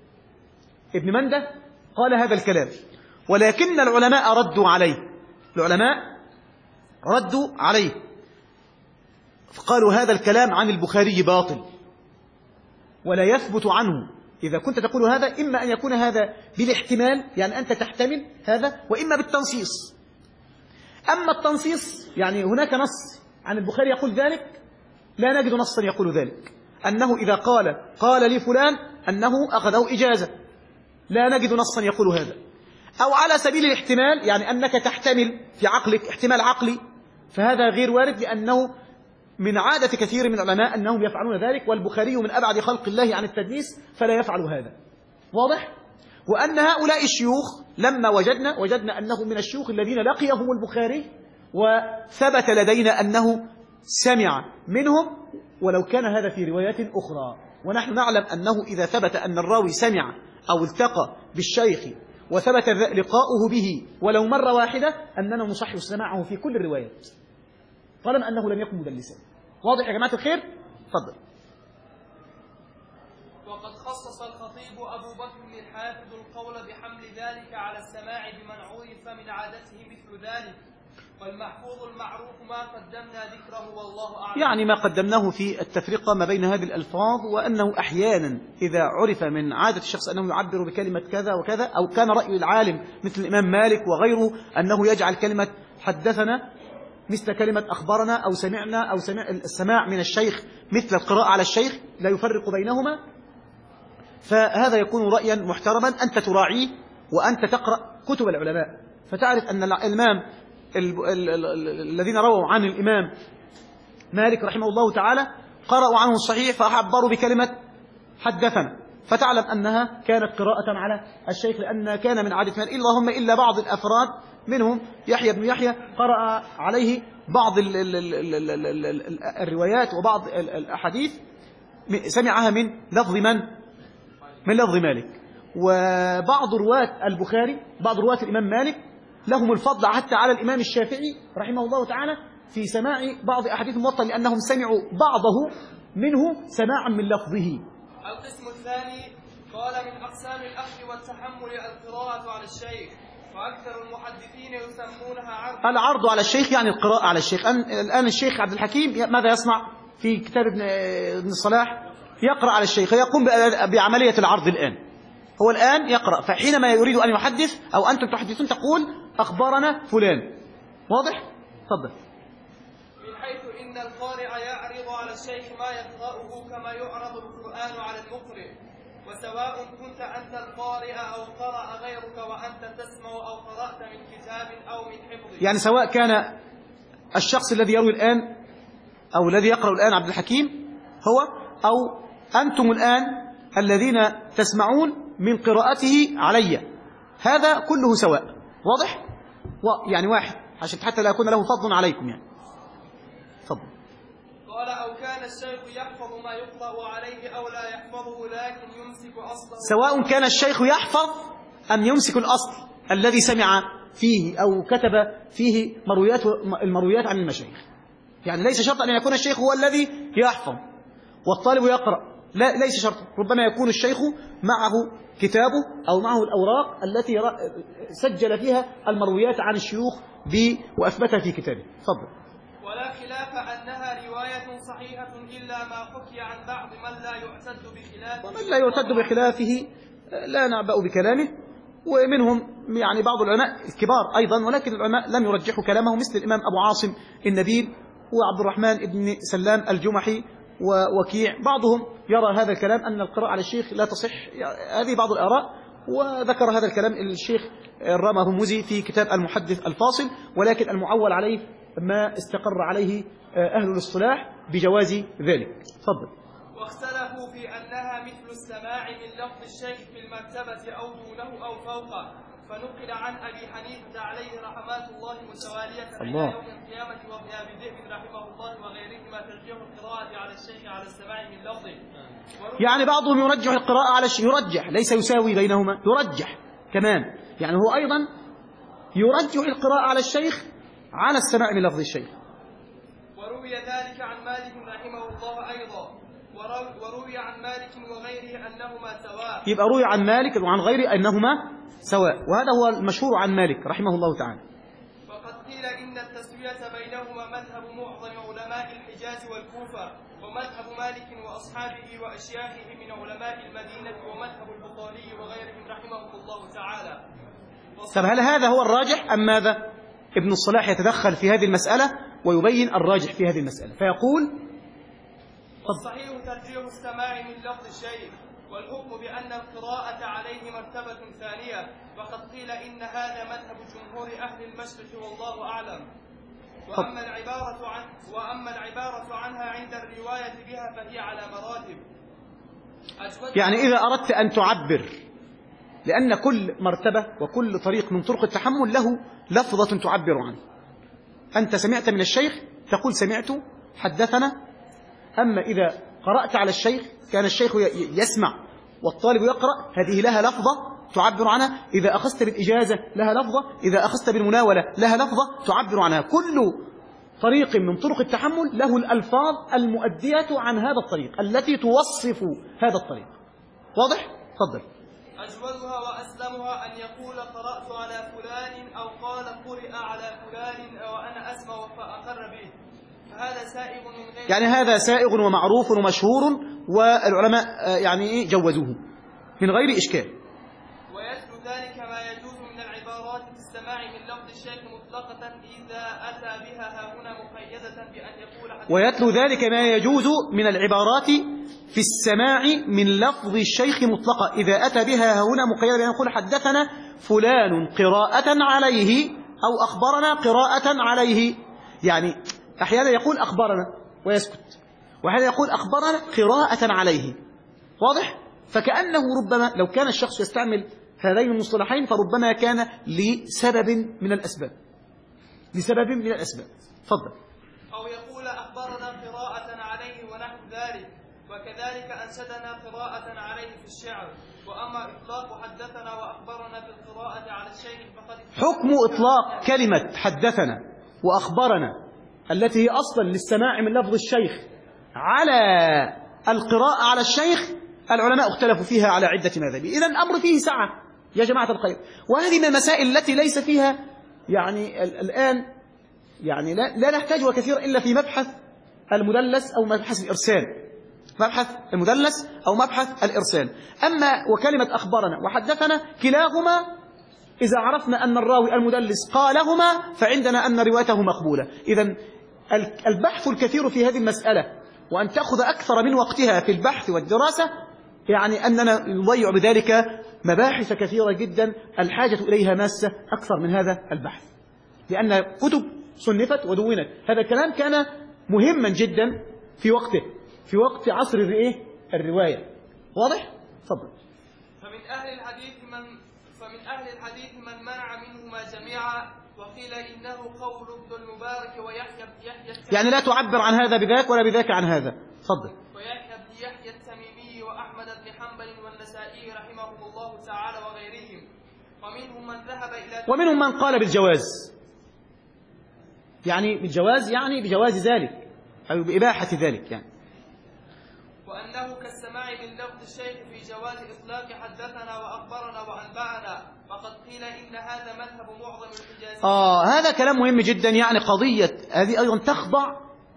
ابن منده قال هذا الكلام، ولكن العلماء ردوا عليه العلماء ردوا عليه فقالوا هذا الكلام عن البخاري باطل ولا يثبت عنه. إذا كنت تقول هذا إما أن يكون هذا بالاحتمال، يعني أنت تحتمل هذا، وإما بالتنصيص. أما التنصيص يعني هناك نص عن البخاري يقول ذلك، لا نجد نصا يقول ذلك، أنه إذا قال قال لي فلان أنه أخذه إجازة، لا نجد نصا يقول هذا. أو على سبيل الاحتمال، يعني أنك تحتمل في عقلك احتمال عقلي، فهذا غير وارد، لأنه من عادة كثير من العلماء أنهم يفعلون ذلك، والبخاري من أبعد خلق الله عن التدليس فلا يفعل هذا. واضح؟ وأن هؤلاء الشيوخ لما وجدنا وجدنا أنهم من الشيوخ الذين لقيهم البخاري وثبت لدينا أنه سمع منهم، ولو كان هذا في روايات أخرى. ونحن نعلم أنه إذا ثبت أن الراوي سمع أو التقى بالشيخ وثبت لقاؤه به ولو مرة واحدة، أننا نصحح سماعه في كل الروايات طالما أنه لم يكن مدلسا. واضح يا جماعة الخير؟ تفضل. وقد خصص الخطيب أبو بكر الحافظ القول بحمل ذلك على السماع بمن عرف من عادته مثل ذلك، والمحفوظ المعروف ما قدمنا ذكره والله أعلم. يعني ما قدمناه في التفرقة ما بين هذه الألفاظ، وأنه أحيانا إذا عرف من عادة الشخص أنه يعبر بكلمة كذا وكذا، أو كان رأي العالم مثل الإمام مالك وغيره أنه يجعل كلمة حدثنا مثل كلمة أخبرنا أو سمعنا، أو سمع السماع من الشيخ مثل القراءة على الشيخ، لا يفرق بينهما، فهذا يكون رأيا محترما أنت تراعيه، وأنت تقرأ كتب العلماء فتعرف أن الإمام الذين رووا عن الإمام مالك رحمه الله تعالى قرأوا عنه الصحيح فعبروا بكلمة حدثنا، فتعلم أنها كانت قراءة على الشيخ، لأن كان من عادة مالك اللهم إلا بعض الأفراد منهم يحيى بن يحيى قرأ عليه بعض ال ال ال ال ال ال الروايات وبعض الأحاديث سمعها من لفظ من؟ من لفظ مالك. وبعض رواة البخاري بعض رواة الإمام مالك لهم الفضل حتى على الإمام الشافعي رحمه الله تعالى في سماع بعض أحاديث الموطأ، لأنهم سمعوا بعضه منه سماعا من لفظه. القسم الثاني قال من أقسام الأخذ والتحمل القراءة على الشيخ، وأكثر المحدثين يسمونها عرض. العرض على الشيخ يعني القراءة على الشيخ. الآن الشيخ عبد الحكيم ماذا يصنع في كتاب ابن الصلاح؟ يقرأ على الشيخ، يقوم بعملية العرض الآن. هو الآن يقرأ، فحينما يريد أن يحدث أو أنتم تحدثون تقول أخبرنا فلان. واضح؟ تفضل. من حيث إن القارئ يعرض على الشيخ ما يقرأه كما يعرض القرآن على المقرئ، وسواء كنت أنت القارئ أو قرأ غيرك وأنت تسمع أو قرأت من كتاب أو من حفظ. يعني سواء كان الشخص الذي يروي الآن أو الذي يقرأ الآن عبد الحكيم هو، أو أنتم الآن الذين تسمعون من قراءته علي، هذا كله سواء. واضح؟ يعني واحد عشان حتى لا يكون له فضل عليكم يعني. فضل. قال أو كان الشيخ يحفظ ما يقرأ عليه أو لا يحفظه لكن يمسك أصله. سواء كان الشيخ يحفظ أم يمسك الأصل الذي سمع فيه أو كتب فيه مرويات المرويات عن المشايخ. يعني ليس شرط أن يكون الشيخ هو الذي يحفظ والطالب يقرأ، لا ليس شرط. ربما يكون الشيخ معه كتابه أو معه الأوراق التي سجل فيها المرويات عن الشيوخ وأثبتها في كتابه. تفضل. ولا خلاف أنها رواية صحيحة إلا ما حكي عن بعض من لا يعتد بخلافه، ومن لا يعتد بخلافه لا نعبأ بكلامه، ومنهم يعني بعض العلماء الكبار أيضا، ولكن العلماء لم يرجحوا كلامه مثل الإمام أبو عاصم النبيل وعبد الرحمن بن سلام الجمحي ووكيع. بعضهم يرى هذا الكلام أن القراءة على الشيخ لا تصح. هذه بعض الآراء، وذكر هذا الكلام الشيخ الرامة هرمزي في كتاب المحدث الفاصل، ولكن المعول عليه ما استقر عليه أهل الاصطلاح بجواز ذلك. تفضل. واختلفوا في أنها مثل السماع من لفظ الشيخ في المرتبة أو دونه أو فوقه، فنقل عن أبي حنيفة عليه رحمات الله متوالية الله. إلى يوم القيامة وابن أبي ذئب رحمه الله وغيرهما ترجيح القراءة على الشيخ على السماع من لفظه. يعني بعضهم يرجح القراءة على الشيخ، يرجح ليس يساوي بينهما، يرجح كمان. يعني هو أيضا يرجح القراءة على الشيخ على السماع من لفظ الشيخ. وروي ذلك عن مالك رحمه الله أيضا، وروي عن مالك وغيره أنهما سواء. يبقى روي عن مالك وعن غيره أنهما سواء، وهذا هو المشهور عن مالك رحمه الله تعالى. وقد قيل إن التسوية بينهما مذهب معظم علماء الحجاز والكوفة، ومذهب مالك وأصحابه وأشياخه من علماء المدينة، ومذهب البخاري وغيرهم رحمهم الله تعالى. طب هل هذا هو الراجح أم ماذا؟ ابن الصلاح يتدخل في هذه المسألة ويبين الراجح في هذه المسألة فيقول: والصحيح ترجيح السماع من لفظ الشيخ، والحكم بأن القراءة عليه مرتبة ثانية، وقد قيل إن هذا مذهب جمهور أهل المشرق والله أعلم. وأما العبارة عن وأما العبارة عنها عند الرواية بها فهي على مراتب. يعني إذا أردت أن تعبر، لأن كل مرتبة وكل طريق من طرق التحمل له لفظة تعبر عنه. أنت سمعت من الشيخ تقول سمعت حدثنا، أما إذا قرأت على الشيخ كان الشيخ يسمع والطالب يقرأ، هذه لها لفظة تعبر عنها. إذا أخذت بالإجازة لها لفظة، إذا أخذت بالمناولة لها لفظة تعبر عنها. كل طريق من طرق التحمل له الألفاظ المؤدية عن هذا الطريق التي توصف هذا الطريق. واضح؟ تفضل. أجودها وأسلمها أن يقول قرأت على فلان أو قال قرئ على فلان وأنا أسمع فأقر به، فهذا سائغ من غير يعني هذا سائغ ومعروف ومشهور والعلماء يعني جوزوه من غير إشكال. ويتلو ذلك ما يجوز من العبارات في السماع من لفظ الشيخ مطلقة إذا أتى بها هاهنا مقيدة بأن يقول حديث. ويتلو ذلك ما يجوز من العبارات في السماع من لفظ الشيخ مطلقة إذا أتى بها هنا مقيدة بأن يقول حدثنا فلان قراءة عليه أو أخبرنا قراءة عليه. يعني أحيانا يقول أخبرنا ويسكت، وأحيانا يقول أخبرنا قراءة عليه. واضح؟ فكأنه ربما لو كان الشخص يستعمل هذين المصطلحين فربما كان لسبب من الأسباب لسبب من الأسباب. تفضل. أو يقول أخبرنا قراءة عليه ونحو ذلك، وكذلك أنشدنا قراءة عليه في الشعر. وأما إطلاق حدثنا وأخبرنا بالقراءة على الشيخ فقد حكم إطلاق كلمة حدثنا وأخبرنا التي هي أصلا للسماع من لفظ الشيخ على القراءة على الشيخ العلماء اختلفوا فيها على عدة مذاهب. إذن الأمر فيه سعة يا جماعة الخير، وهذه من المسائل التي ليس فيها يعني الآن يعني لا, لا نحتاجها كثيرا إلا في مبحث المدلس أو مبحث الإرسال، مبحث المدلس أو مبحث الإرسال. أما وكلمة أخبرنا وحدثنا كلاهما إذا عرفنا أن الراوي المدلس قالهما فعندنا أن روايته مقبولة. إذن البحث الكثير في هذه المسألة وأن تأخذ أكثر من وقتها في البحث والدراسة يعني أننا نضيع بذلك مباحث كثيرة جدا الحاجة إليها ماسة أكثر من هذا البحث، لأن كتب صنفت ودونت. هذا الكلام كان مهما جدا في وقته، في وقت عصر الرئيه الرواية. واضح؟ تفضل. فمن أهل الحديث من فمن أهل الحديث من منع منهما جميعا، وقيل إنه قول ابن المبارك ويحيى بن يحيى يعني لا تعبر عن هذا بذاك ولا بذاك عن هذا. تفضل. ويحيى بن يحيى التميمي وأحمد بن حنبل والنسائي رحمهم الله تعالى وغيرهم. ومنهم من ذهب إلى ومنهم من قال بالجواز، يعني بالجواز يعني بجواز ذلك أو بإباحة ذلك يعني. وأنه كالسماع من لفظ الشيخ في جواز إطلاق حدثنا وأخبرنا وأنبأنا، فقد قيل إن هذا مذهب معظم الحجازيين. آه هذا كلام مهم جدا. يعني قضية هذه أيضا تخضع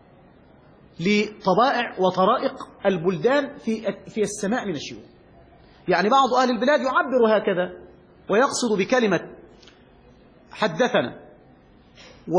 لطبائع وطرائق البلدان في في السماع من الشيوخ. يعني بعض أهل البلاد يعبر هكذا ويقصد بكلمة حدثنا و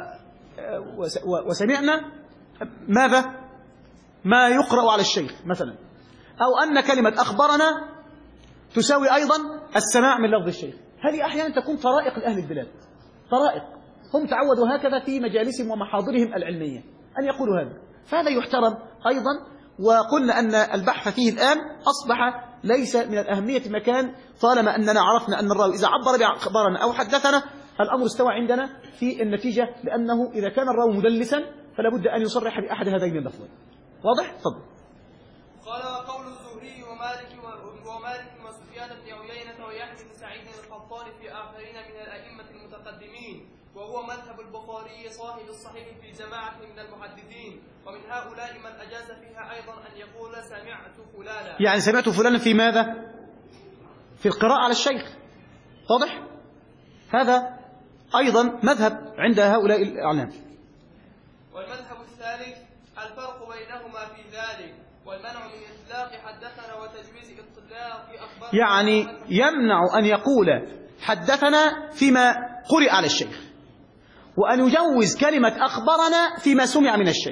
وسمعنا ماذا؟ ما يقرأ على الشيخ مثلا، أو أن كلمة أخبرنا تساوي أيضا السماع من لفظ الشيخ. هذه أحيانا تكون طرائق لأهل البلاد، طرائق هم تعودوا هكذا في مجالسهم ومحاضرهم العلمية أن يقولوا هذا، فهذا يحترم أيضا. وقلنا أن البحث فيه الآن أصبح ليس من الأهمية مكان طالما أننا عرفنا أن الراوي إذا عبر بأخبارنا أو حدثنا الأمر استوى عندنا في النتيجة، لأنه إذا كان الراوي مدلسا فلا بد أن يصرح بأحد هذين اللفظين. واضح؟ تفضل. قال وقول الزهري ومالك ومالك وسفيان بن عيينة ويحيى بن سعيد القطان في آخرين من الأئمة المتقدمين، وهو مذهب البخاري صاحب الصحيح في جماعة من المحدثين. ومن هؤلاء من أجاز فيها أيضا أن يقول سمعت فلانا، يعني سمعت فلانا في ماذا؟ في القراءة على الشيخ. واضح؟ هذا أيضا مذهب عند هؤلاء الأعلام. والمذهب الثالث الفرق بينهما في ذلك، والمنع من إطلاق حدثنا وتجويز إطلاق أخبار، يعني يمنع أن يقول حدثنا فيما قرئ على الشيخ، وأن يجوز كلمة أخبرنا فيما سمع من الشيخ.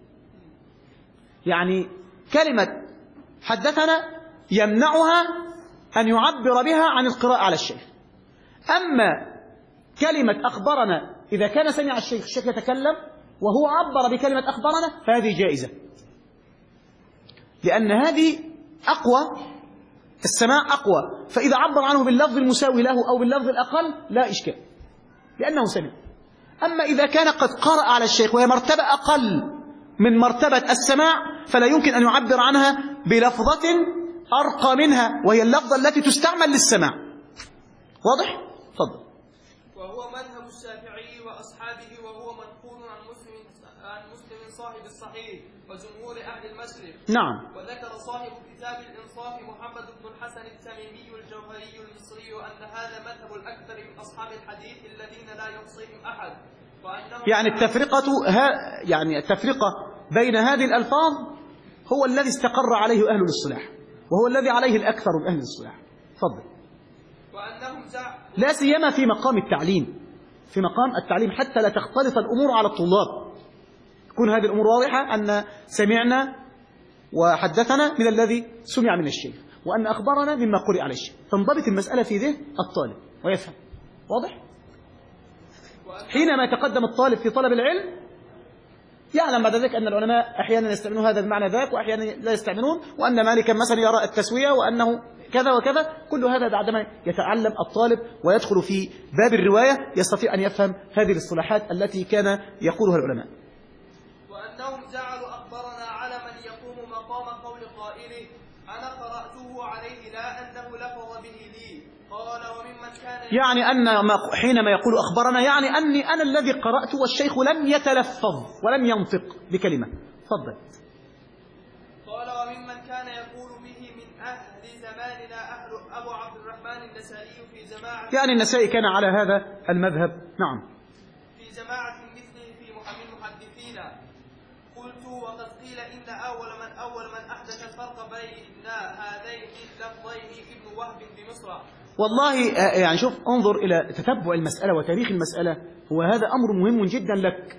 يعني كلمة حدثنا يمنعها أن يعبر بها عن القراءة على الشيخ، أما كلمة أخبرنا إذا كان سمع الشيخ الشيخ يتكلم وهو عبر بكلمة أخبرنا فهذه جائزة، لأن هذه أقوى، السماع أقوى، فإذا عبر عنه باللفظ المساوي له أو باللفظ الأقل لا إشكال لأنه سمع. أما إذا كان قد قرأ على الشيخ وهي مرتبة أقل من مرتبة السماع فلا يمكن أن يعبر عنها بلفظة أرقى منها وهي اللفظة التي تستعمل للسماع. واضح؟ تفضل. وهو مذهب الشافعي وأصحابه، وهو منقول عن مسلم عن مسلم صاحب الصحيح وجمهور أهل المشرق. نعم. وذكر صاحب كتاب الإنصاف محمد بن الحسن التميمي الجوهري المصري أن هذا مذهب الأكثر من أصحاب الحديث الذين لا يحصيهم أحد. يعني التفرقة ها يعني التفرقة بين هذه الألفاظ هو الذي استقر عليه أهل الاصطلاح، وهو الذي عليه الأكثر من أهل الاصطلاح. تفضل. وأنهم لا سيما في مقام التعليم، في مقام التعليم حتى لا تختلط الأمور على الطلاب، تكون هذه الأمور واضحة، أن سمعنا وحدثنا من الذي سمع من الشيخ، وأن أخبرنا مما قرئ على الشيخ، تنضبط المسألة في ذهن الطالب ويفهم. واضح؟ حينما يتقدم الطالب في طلب العلم يعلم بعد ذلك أن العلماء أحيانا يستعملون هذا بمعنى ذاك وأحيانا لا يستعملون، وأن مالكا مثلا يرى التسوية وأنه كذا وكذا. كل هذا بعدما يتعلم الطالب ويدخل في باب الرواية يستطيع أن يفهم هذه الاصطلاحات التي كان يقولها العلماء. وأنهم جعلوا أخبرنا على من يقوم مقام قول قائله أنا قرأته عليه لا أنه لفظ به لي. قال وممن كان يعني أن حينما يقول أخبرنا يعني أني أنا الذي قرأت والشيخ لم يتلفظ ولم ينطق بكلمة. تفضل. قال وممن كان يقول به من أهل زماننا أهل أبو عبد الرحمن النسائي في جماعة، يعني النسائي كان على هذا المذهب. نعم. في جماعة مثله في المحدثين. قلت وقد قيل إن أول من أول من أحدث الفرق بين هذين اللفظين ابن وهب بمصر. والله يعني شوف، انظر إلى تتبع المسألة وتاريخ المسألة، وهذا أمر مهم جدا لك.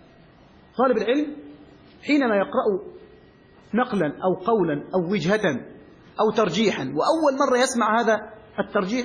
طالب العلم حينما يقرأ نقلا أو قولا أو وجهة أو ترجيحا، وأول مرة يسمع هذا الترجيح،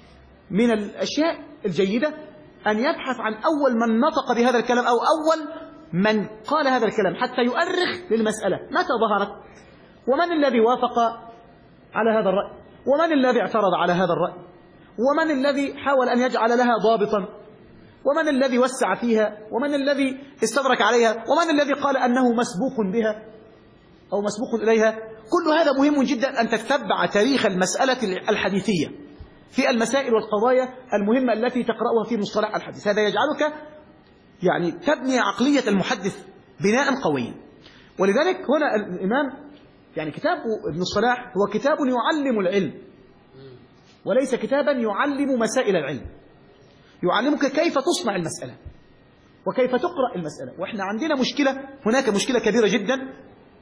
من الأشياء الجيدة أن يبحث عن أول من نطق بهذا الكلام أو أول من قال هذا الكلام حتى يؤرخ للمسألة متى ظهرت، ومن الذي وافق على هذا الرأي، ومن الذي اعترض على هذا الرأي، ومن الذي حاول أن يجعل لها ضابطا، ومن الذي وسع فيها، ومن الذي استدرك عليها، ومن الذي قال أنه مسبوق بها أو مسبوق إليها. كل هذا مهم جدا أن تتبع تاريخ المسألة الحديثية في المسائل والقضايا المهمة التي تقرأها في مصطلح الحديث. هذا يجعلك يعني تبني عقلية المحدث بناء قويا. ولذلك هنا الإمام يعني كتاب ابن الصلاح هو كتاب يعلم العلم، وليس كتابا يعلم مسائل العلم، يعلمك كيف تصنع المسألة وكيف تقرأ المسألة. وإحنا عندنا مشكلة، هناك مشكلة كبيرة جدا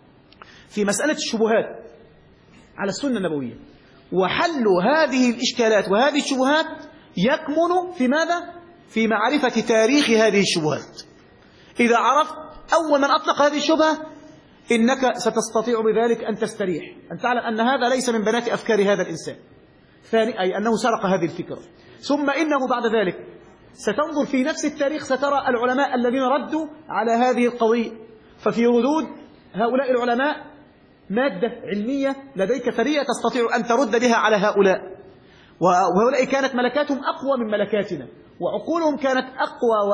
في مسألة الشبهات على السنة النبوية، وحل هذه الإشكالات وهذه الشبهات يكمن في ماذا؟ في معرفة تاريخ هذه الشبهات. إذا عرفت أول من أطلق هذه الشبهة إنك ستستطيع بذلك أن تستريح، أن تعلم أن هذا ليس من بنات أفكار هذا الإنسان. ثاني أي أنه سرق هذه الفكرة. ثم إنه بعد ذلك ستنظر في نفس التاريخ سترى العلماء الذين ردوا على هذه القضية، ففي ردود هؤلاء العلماء مادة علمية لديك ثرية تستطيع أن ترد بها على هؤلاء، وهؤلاء كانت ملكاتهم أقوى من ملكاتنا، وعقولهم كانت أقوى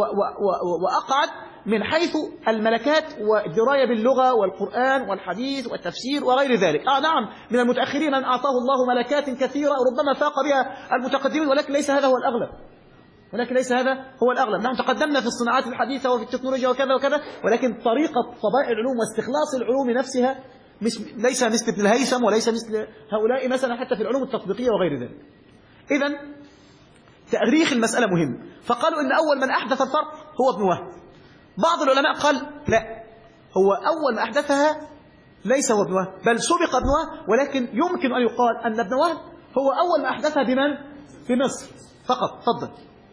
وأقعد من حيث الملكات والدراية باللغة والقرآن والحديث والتفسير وغير ذلك. آه نعم، من المتأخرين من أعطاه الله ملكات كثيرة ربما فاق بها المتقدمين، ولكن ليس هذا هو الأغلب، ولكن ليس هذا هو الأغلب. نحن تقدمنا في الصناعات الحديثة وفي التكنولوجيا وكذا وكذا، ولكن طريقة طبائع العلوم واستخلاص العلوم نفسها ليس مثل ابن الهيثم وليس مثل هؤلاء مثلا حتى في العلوم التطبيقية وغير ذلك. إذن تأريخ المسألة مهم. فقالوا إن أول من أحدث الفرق هو ابن وهب. بعض العلماء قال لا، هو أول من أحدثها ليس هو ابن وهب، بل سبق ابن وهب، ولكن يمكن أن يقال أن ابن وهب هو أول من أحدثها بمن؟ في مصر فقط. تفضل.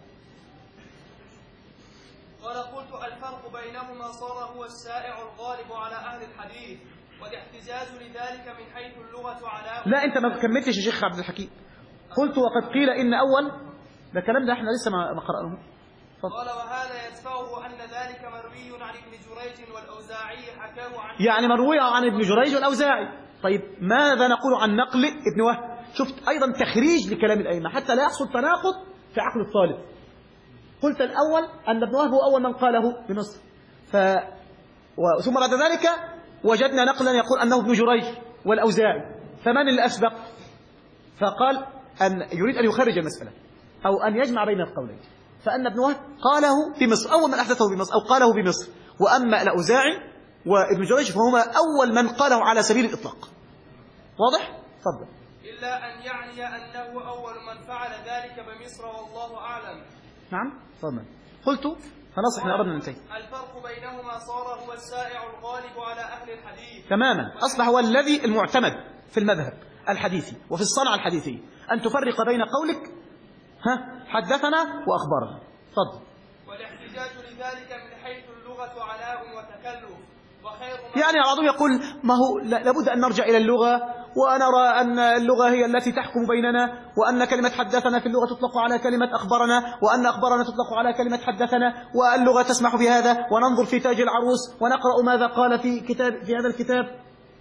قال قلت الفرق بينهما صار هو الشائع الغالب على أهل الحديث، والاحتجاج لذلك من حيث اللغة على. لا أنت ما كملتش يا شيخ عبد الحكيم. قلت وقد قيل إن أول، ده كلام ده احنا لسه ما قرأناه. قال وهذا يدفعه أن ذلك مروي عن ابن جريج والأوزاعي حكاه عن، يعني مروي عن ابن جريج والأوزاعي. طيب ماذا نقول عن نقل ابن وهب؟ شفت أيضا تخريج لكلام الأئمة حتى لا يحصل تناقض في عقل الطالب. قلت الأول أن ابن وهب هو أول من قاله بمصر، ف... و... ثم بعد ذلك وجدنا نقلا يقول أنه ابن جريج والأوزاعي، فمن اللي أسبق؟ فقال أن يريد أن يخرج المسألة، أو أن يجمع بين القولين. فأن ابن وهب قاله بمصر، أول من أحدثه بمصر أو قاله بمصر. وأما الأوزاعي وابن جريج فهما أول من قاله على سبيل الإطلاق. واضح؟ تفضل. إلا أن يعني أنه أول من فعل ذلك بمصر والله أعلم. نعم تفضل. قلت خلاص احنا قربنا ننتهي. الفرق بينهما صار هو السائع الغالب على أهل الحديث تماما، أصبح هو الذي المعتمد في المذهب الحديثي وفي الصنعة الحديثية، أن تفرق بين قولك ها حدثنا وأخبرنا. تفضل. والاحتجاج لذلك من حيث اللغة علاء وتكلف وخير. يعني بعضهم يقول ما هو لابد أن نرجع إلى اللغة، ونرى أن اللغة هي التي تحكم بيننا، وأن كلمة حدثنا في اللغة تطلق على كلمة أخبرنا، وأن أخبرنا تطلق على كلمة حدثنا، واللغة تسمح بهذا، وننظر في تاج العروس ونقرأ ماذا قال في كتاب في هذا الكتاب.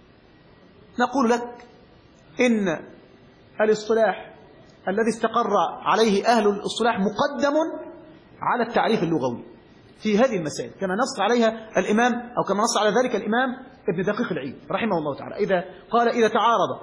نقول لك إن الاصطلاح الذي استقر عليه أهل الاصطلاح مقدم على التعريف اللغوي في هذه المسائل، كما نص عليها الإمام أو كما نص على ذلك الإمام ابن دقيق العيد رحمه الله تعالى. إذا قال إذا تعارض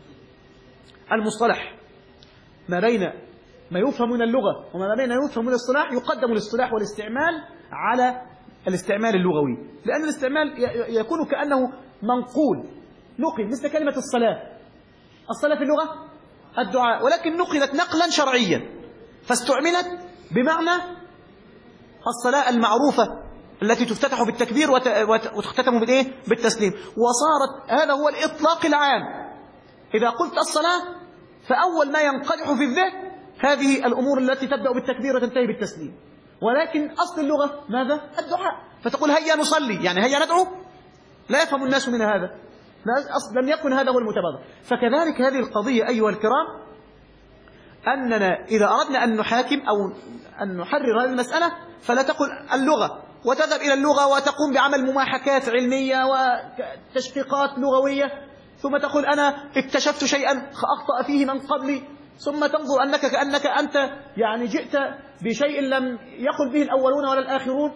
المصطلح ما بين ما يفهم من اللغة وما بين ما يفهم من الاصطلاح، يقدم الاصطلاح والاستعمال على الاستعمال اللغوي، لأن الاستعمال يكون كأنه منقول نقل، مثل كلمة الصلاة. الصلاة في اللغة الدعاء، ولكن نقلت نقلا شرعيا فاستعملت بمعنى الصلاة المعروفة التي تفتتح بالتكبير وتختتم بالإيه؟ بالتسليم. وصارت هذا هو الإطلاق العام. إذا قلت الصلاة فأول ما ينقدح في الذهن هذه الأمور التي تبدأ بالتكبير وتنتهي بالتسليم، ولكن أصل اللغة ماذا؟ الدعاء. فتقول هيا نصلي، يعني هيا ندعو. لا يفهم الناس من هذا، لم يكن هذا هو المتبادر. فكذلك هذه القضية أيها الكرام، أننا إذا أردنا أن نحاكم أو أن نحرر هذه المسألة فلا تقل اللغة وتذهب إلى اللغة وتقوم بعمل مماحكات علمية وتشقيقات لغوية، ثم تقول أنا اكتشفت شيئا أخطأ فيه من قبلي، ثم تنظر أنك كأنك أنت يعني جئت بشيء لم يقل به الأولون ولا الآخرون.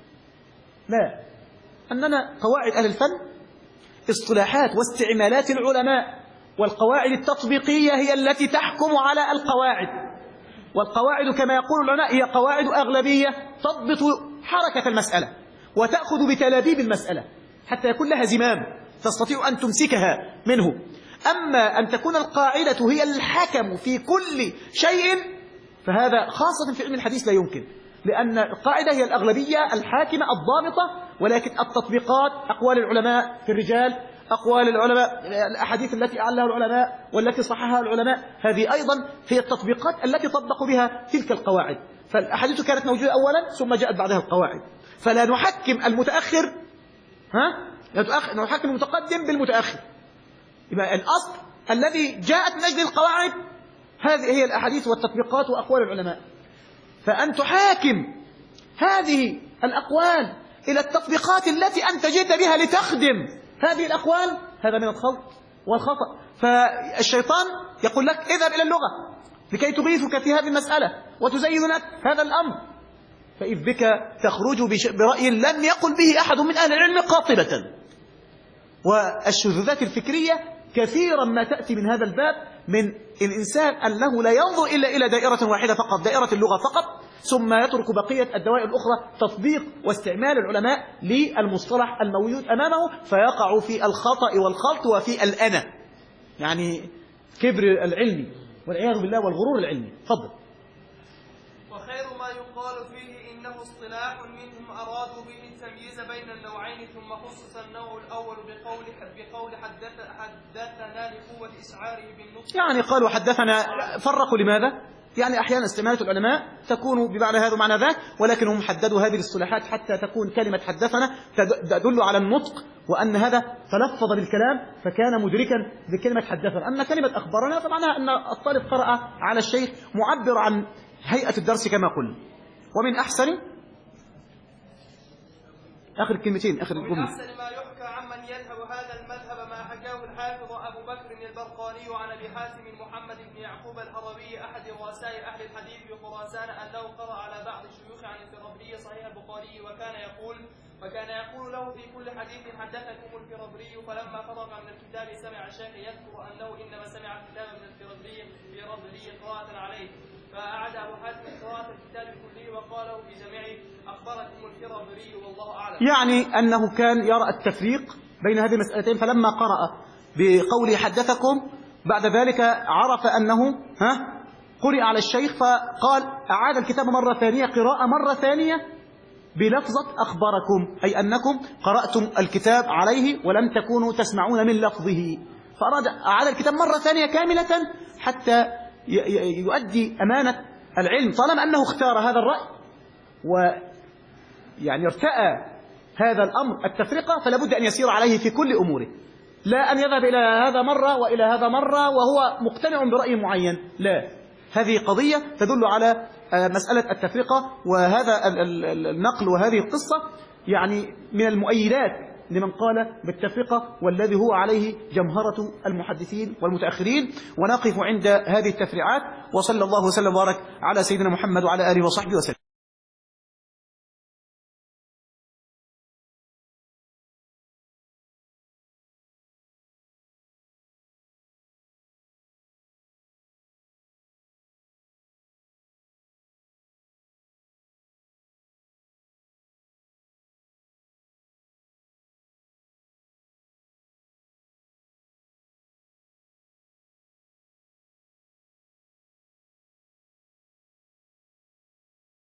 لا، أننا قواعد أهل الفن اصطلاحات واستعمالات العلماء، والقواعد التطبيقية هي التي تحكم على القواعد. والقواعد كما يقول العلماء هي قواعد أغلبية تضبط حركة المسألة وتأخذ بتلابيب المسألة حتى يكون لها زمام تستطيع أن تمسكها منه. أما أن تكون القاعدة هي الحكم في كل شيء فهذا خاصة في علم الحديث لا يمكن، لأن القاعدة هي الأغلبية الحاكمة الضابطة، ولكن التطبيقات أقوال العلماء في الرجال، أقوال العلماء، الأحاديث التي أعلها العلماء والتي صححها العلماء، هذه أيضا هي التطبيقات التي طبقوا بها تلك القواعد. فالأحاديث كانت موجودة أولا ثم جاءت بعدها القواعد. فلا نحكم المتأخر ها نحكم المتقدم بالمتأخر. يبقى الأصل الذي جاءت من أجل القواعد هذه هي الأحاديث والتطبيقات وأقوال العلماء. فأن تحاكم هذه الأقوال إلى التطبيقات التي أنت جئت بها لتخدم هذه الأقوال هذا من الخلط والخطأ. فالشيطان يقول لك اذهب إلى اللغة لكي تغيثك في هذه المسألة وتزين لك هذا الأمر، فإذ بك تخرج برأي لم يقل به أحد من أهل العلم قاطبة. والشذوذات الفكرية كثيرا ما تأتي من هذا الباب، من الإنسان أنه لا ينظر إلا إلى دائرة واحدة فقط، دائرة اللغة فقط، ثم يترك بقية الدوائر الأخرى تطبيق واستعمال العلماء للمصطلح الموجود أمامه، فيقع في الخطأ والخلط وفي الأنا، يعني كبر العلمي والعياذ بالله والغرور العلمي. تفضل. وخير ما يقال فيه إنه اصطلاح منهم أرادوا به التمييز بين النوعين، ثم خصص النوع الأول بقول بقول حدث حدثنا لقوة إشعاره بالنطق. يعني قالوا حدثنا، فرقوا لماذا؟ يعني أحيانا استعمالات العلماء تكون بمعنى هذا ومعنى ذاك، ولكنهم حددوا هذه الاصطلاحات حتى تكون كلمة حدثنا تدل على النطق، وأن هذا تلفظ بالكلام فكان مدركا بكلمة حدثنا. أما كلمة أخبرنا فمعناها أن الطالب قرأ على الشيخ معبر عن هيئة الدرس كما قلنا. ومن أحسن آخر الكلمتين آخر الجملة، ومن أحسن ما يحكى عمن يذهب هذا المذهب ما حكاه الحافظ أبو بكر البرقاني عن أبي حاتم محمد بن يعقوب الهروي أحد رؤساء أهل الحديث بخراسان أنه قرأ على بعض الشيوخ عن الفرابري صحيح البخاري، وكان يقول وكان يقول له في كل حديث حدثكم الفرابري، فلما فرغ من الكتاب سمع الشيخ يذكر أنه إنما سمع الكتاب من الفرابري الفرابري قراءة عليه، فأعاد أبو حاتم قراءة الكتاب كله وقاله في جميعه أخبركم الفرابري والله أعلم. يعني أنه كان يرى التفريق بين هذه المسألتين، فلما قرأ بقوله حدثكم بعد ذلك عرف أنه ها قرئ على الشيخ، فقال أعاد الكتاب مرة ثانية قراءة مرة ثانية بلفظة أخبركم، أي أنكم قرأتم الكتاب عليه ولم تكونوا تسمعون من لفظه، فأراد أعاد الكتاب مرة ثانية كاملة حتى يؤدي أمانة العلم، طالما أنه اختار هذا الرأي ويعني ارتأى هذا الأمر التفرقة، فلا بد أن يسير عليه في كل أموره، لا أن يذهب إلى هذا مرة وإلى هذا مرة وهو مقتنع برأي معين، لا، هذه قضية تدل على مسألة التفرقة، وهذا النقل وهذه القصة يعني من المؤيدات لمن قال بالتفرقة، والذي هو عليه جمهرة المحدثين والمتأخرين. ونقف عند هذه التفريعات، وصلى الله وسلم وبارك على سيدنا محمد وعلى آله وصحبه وسلم.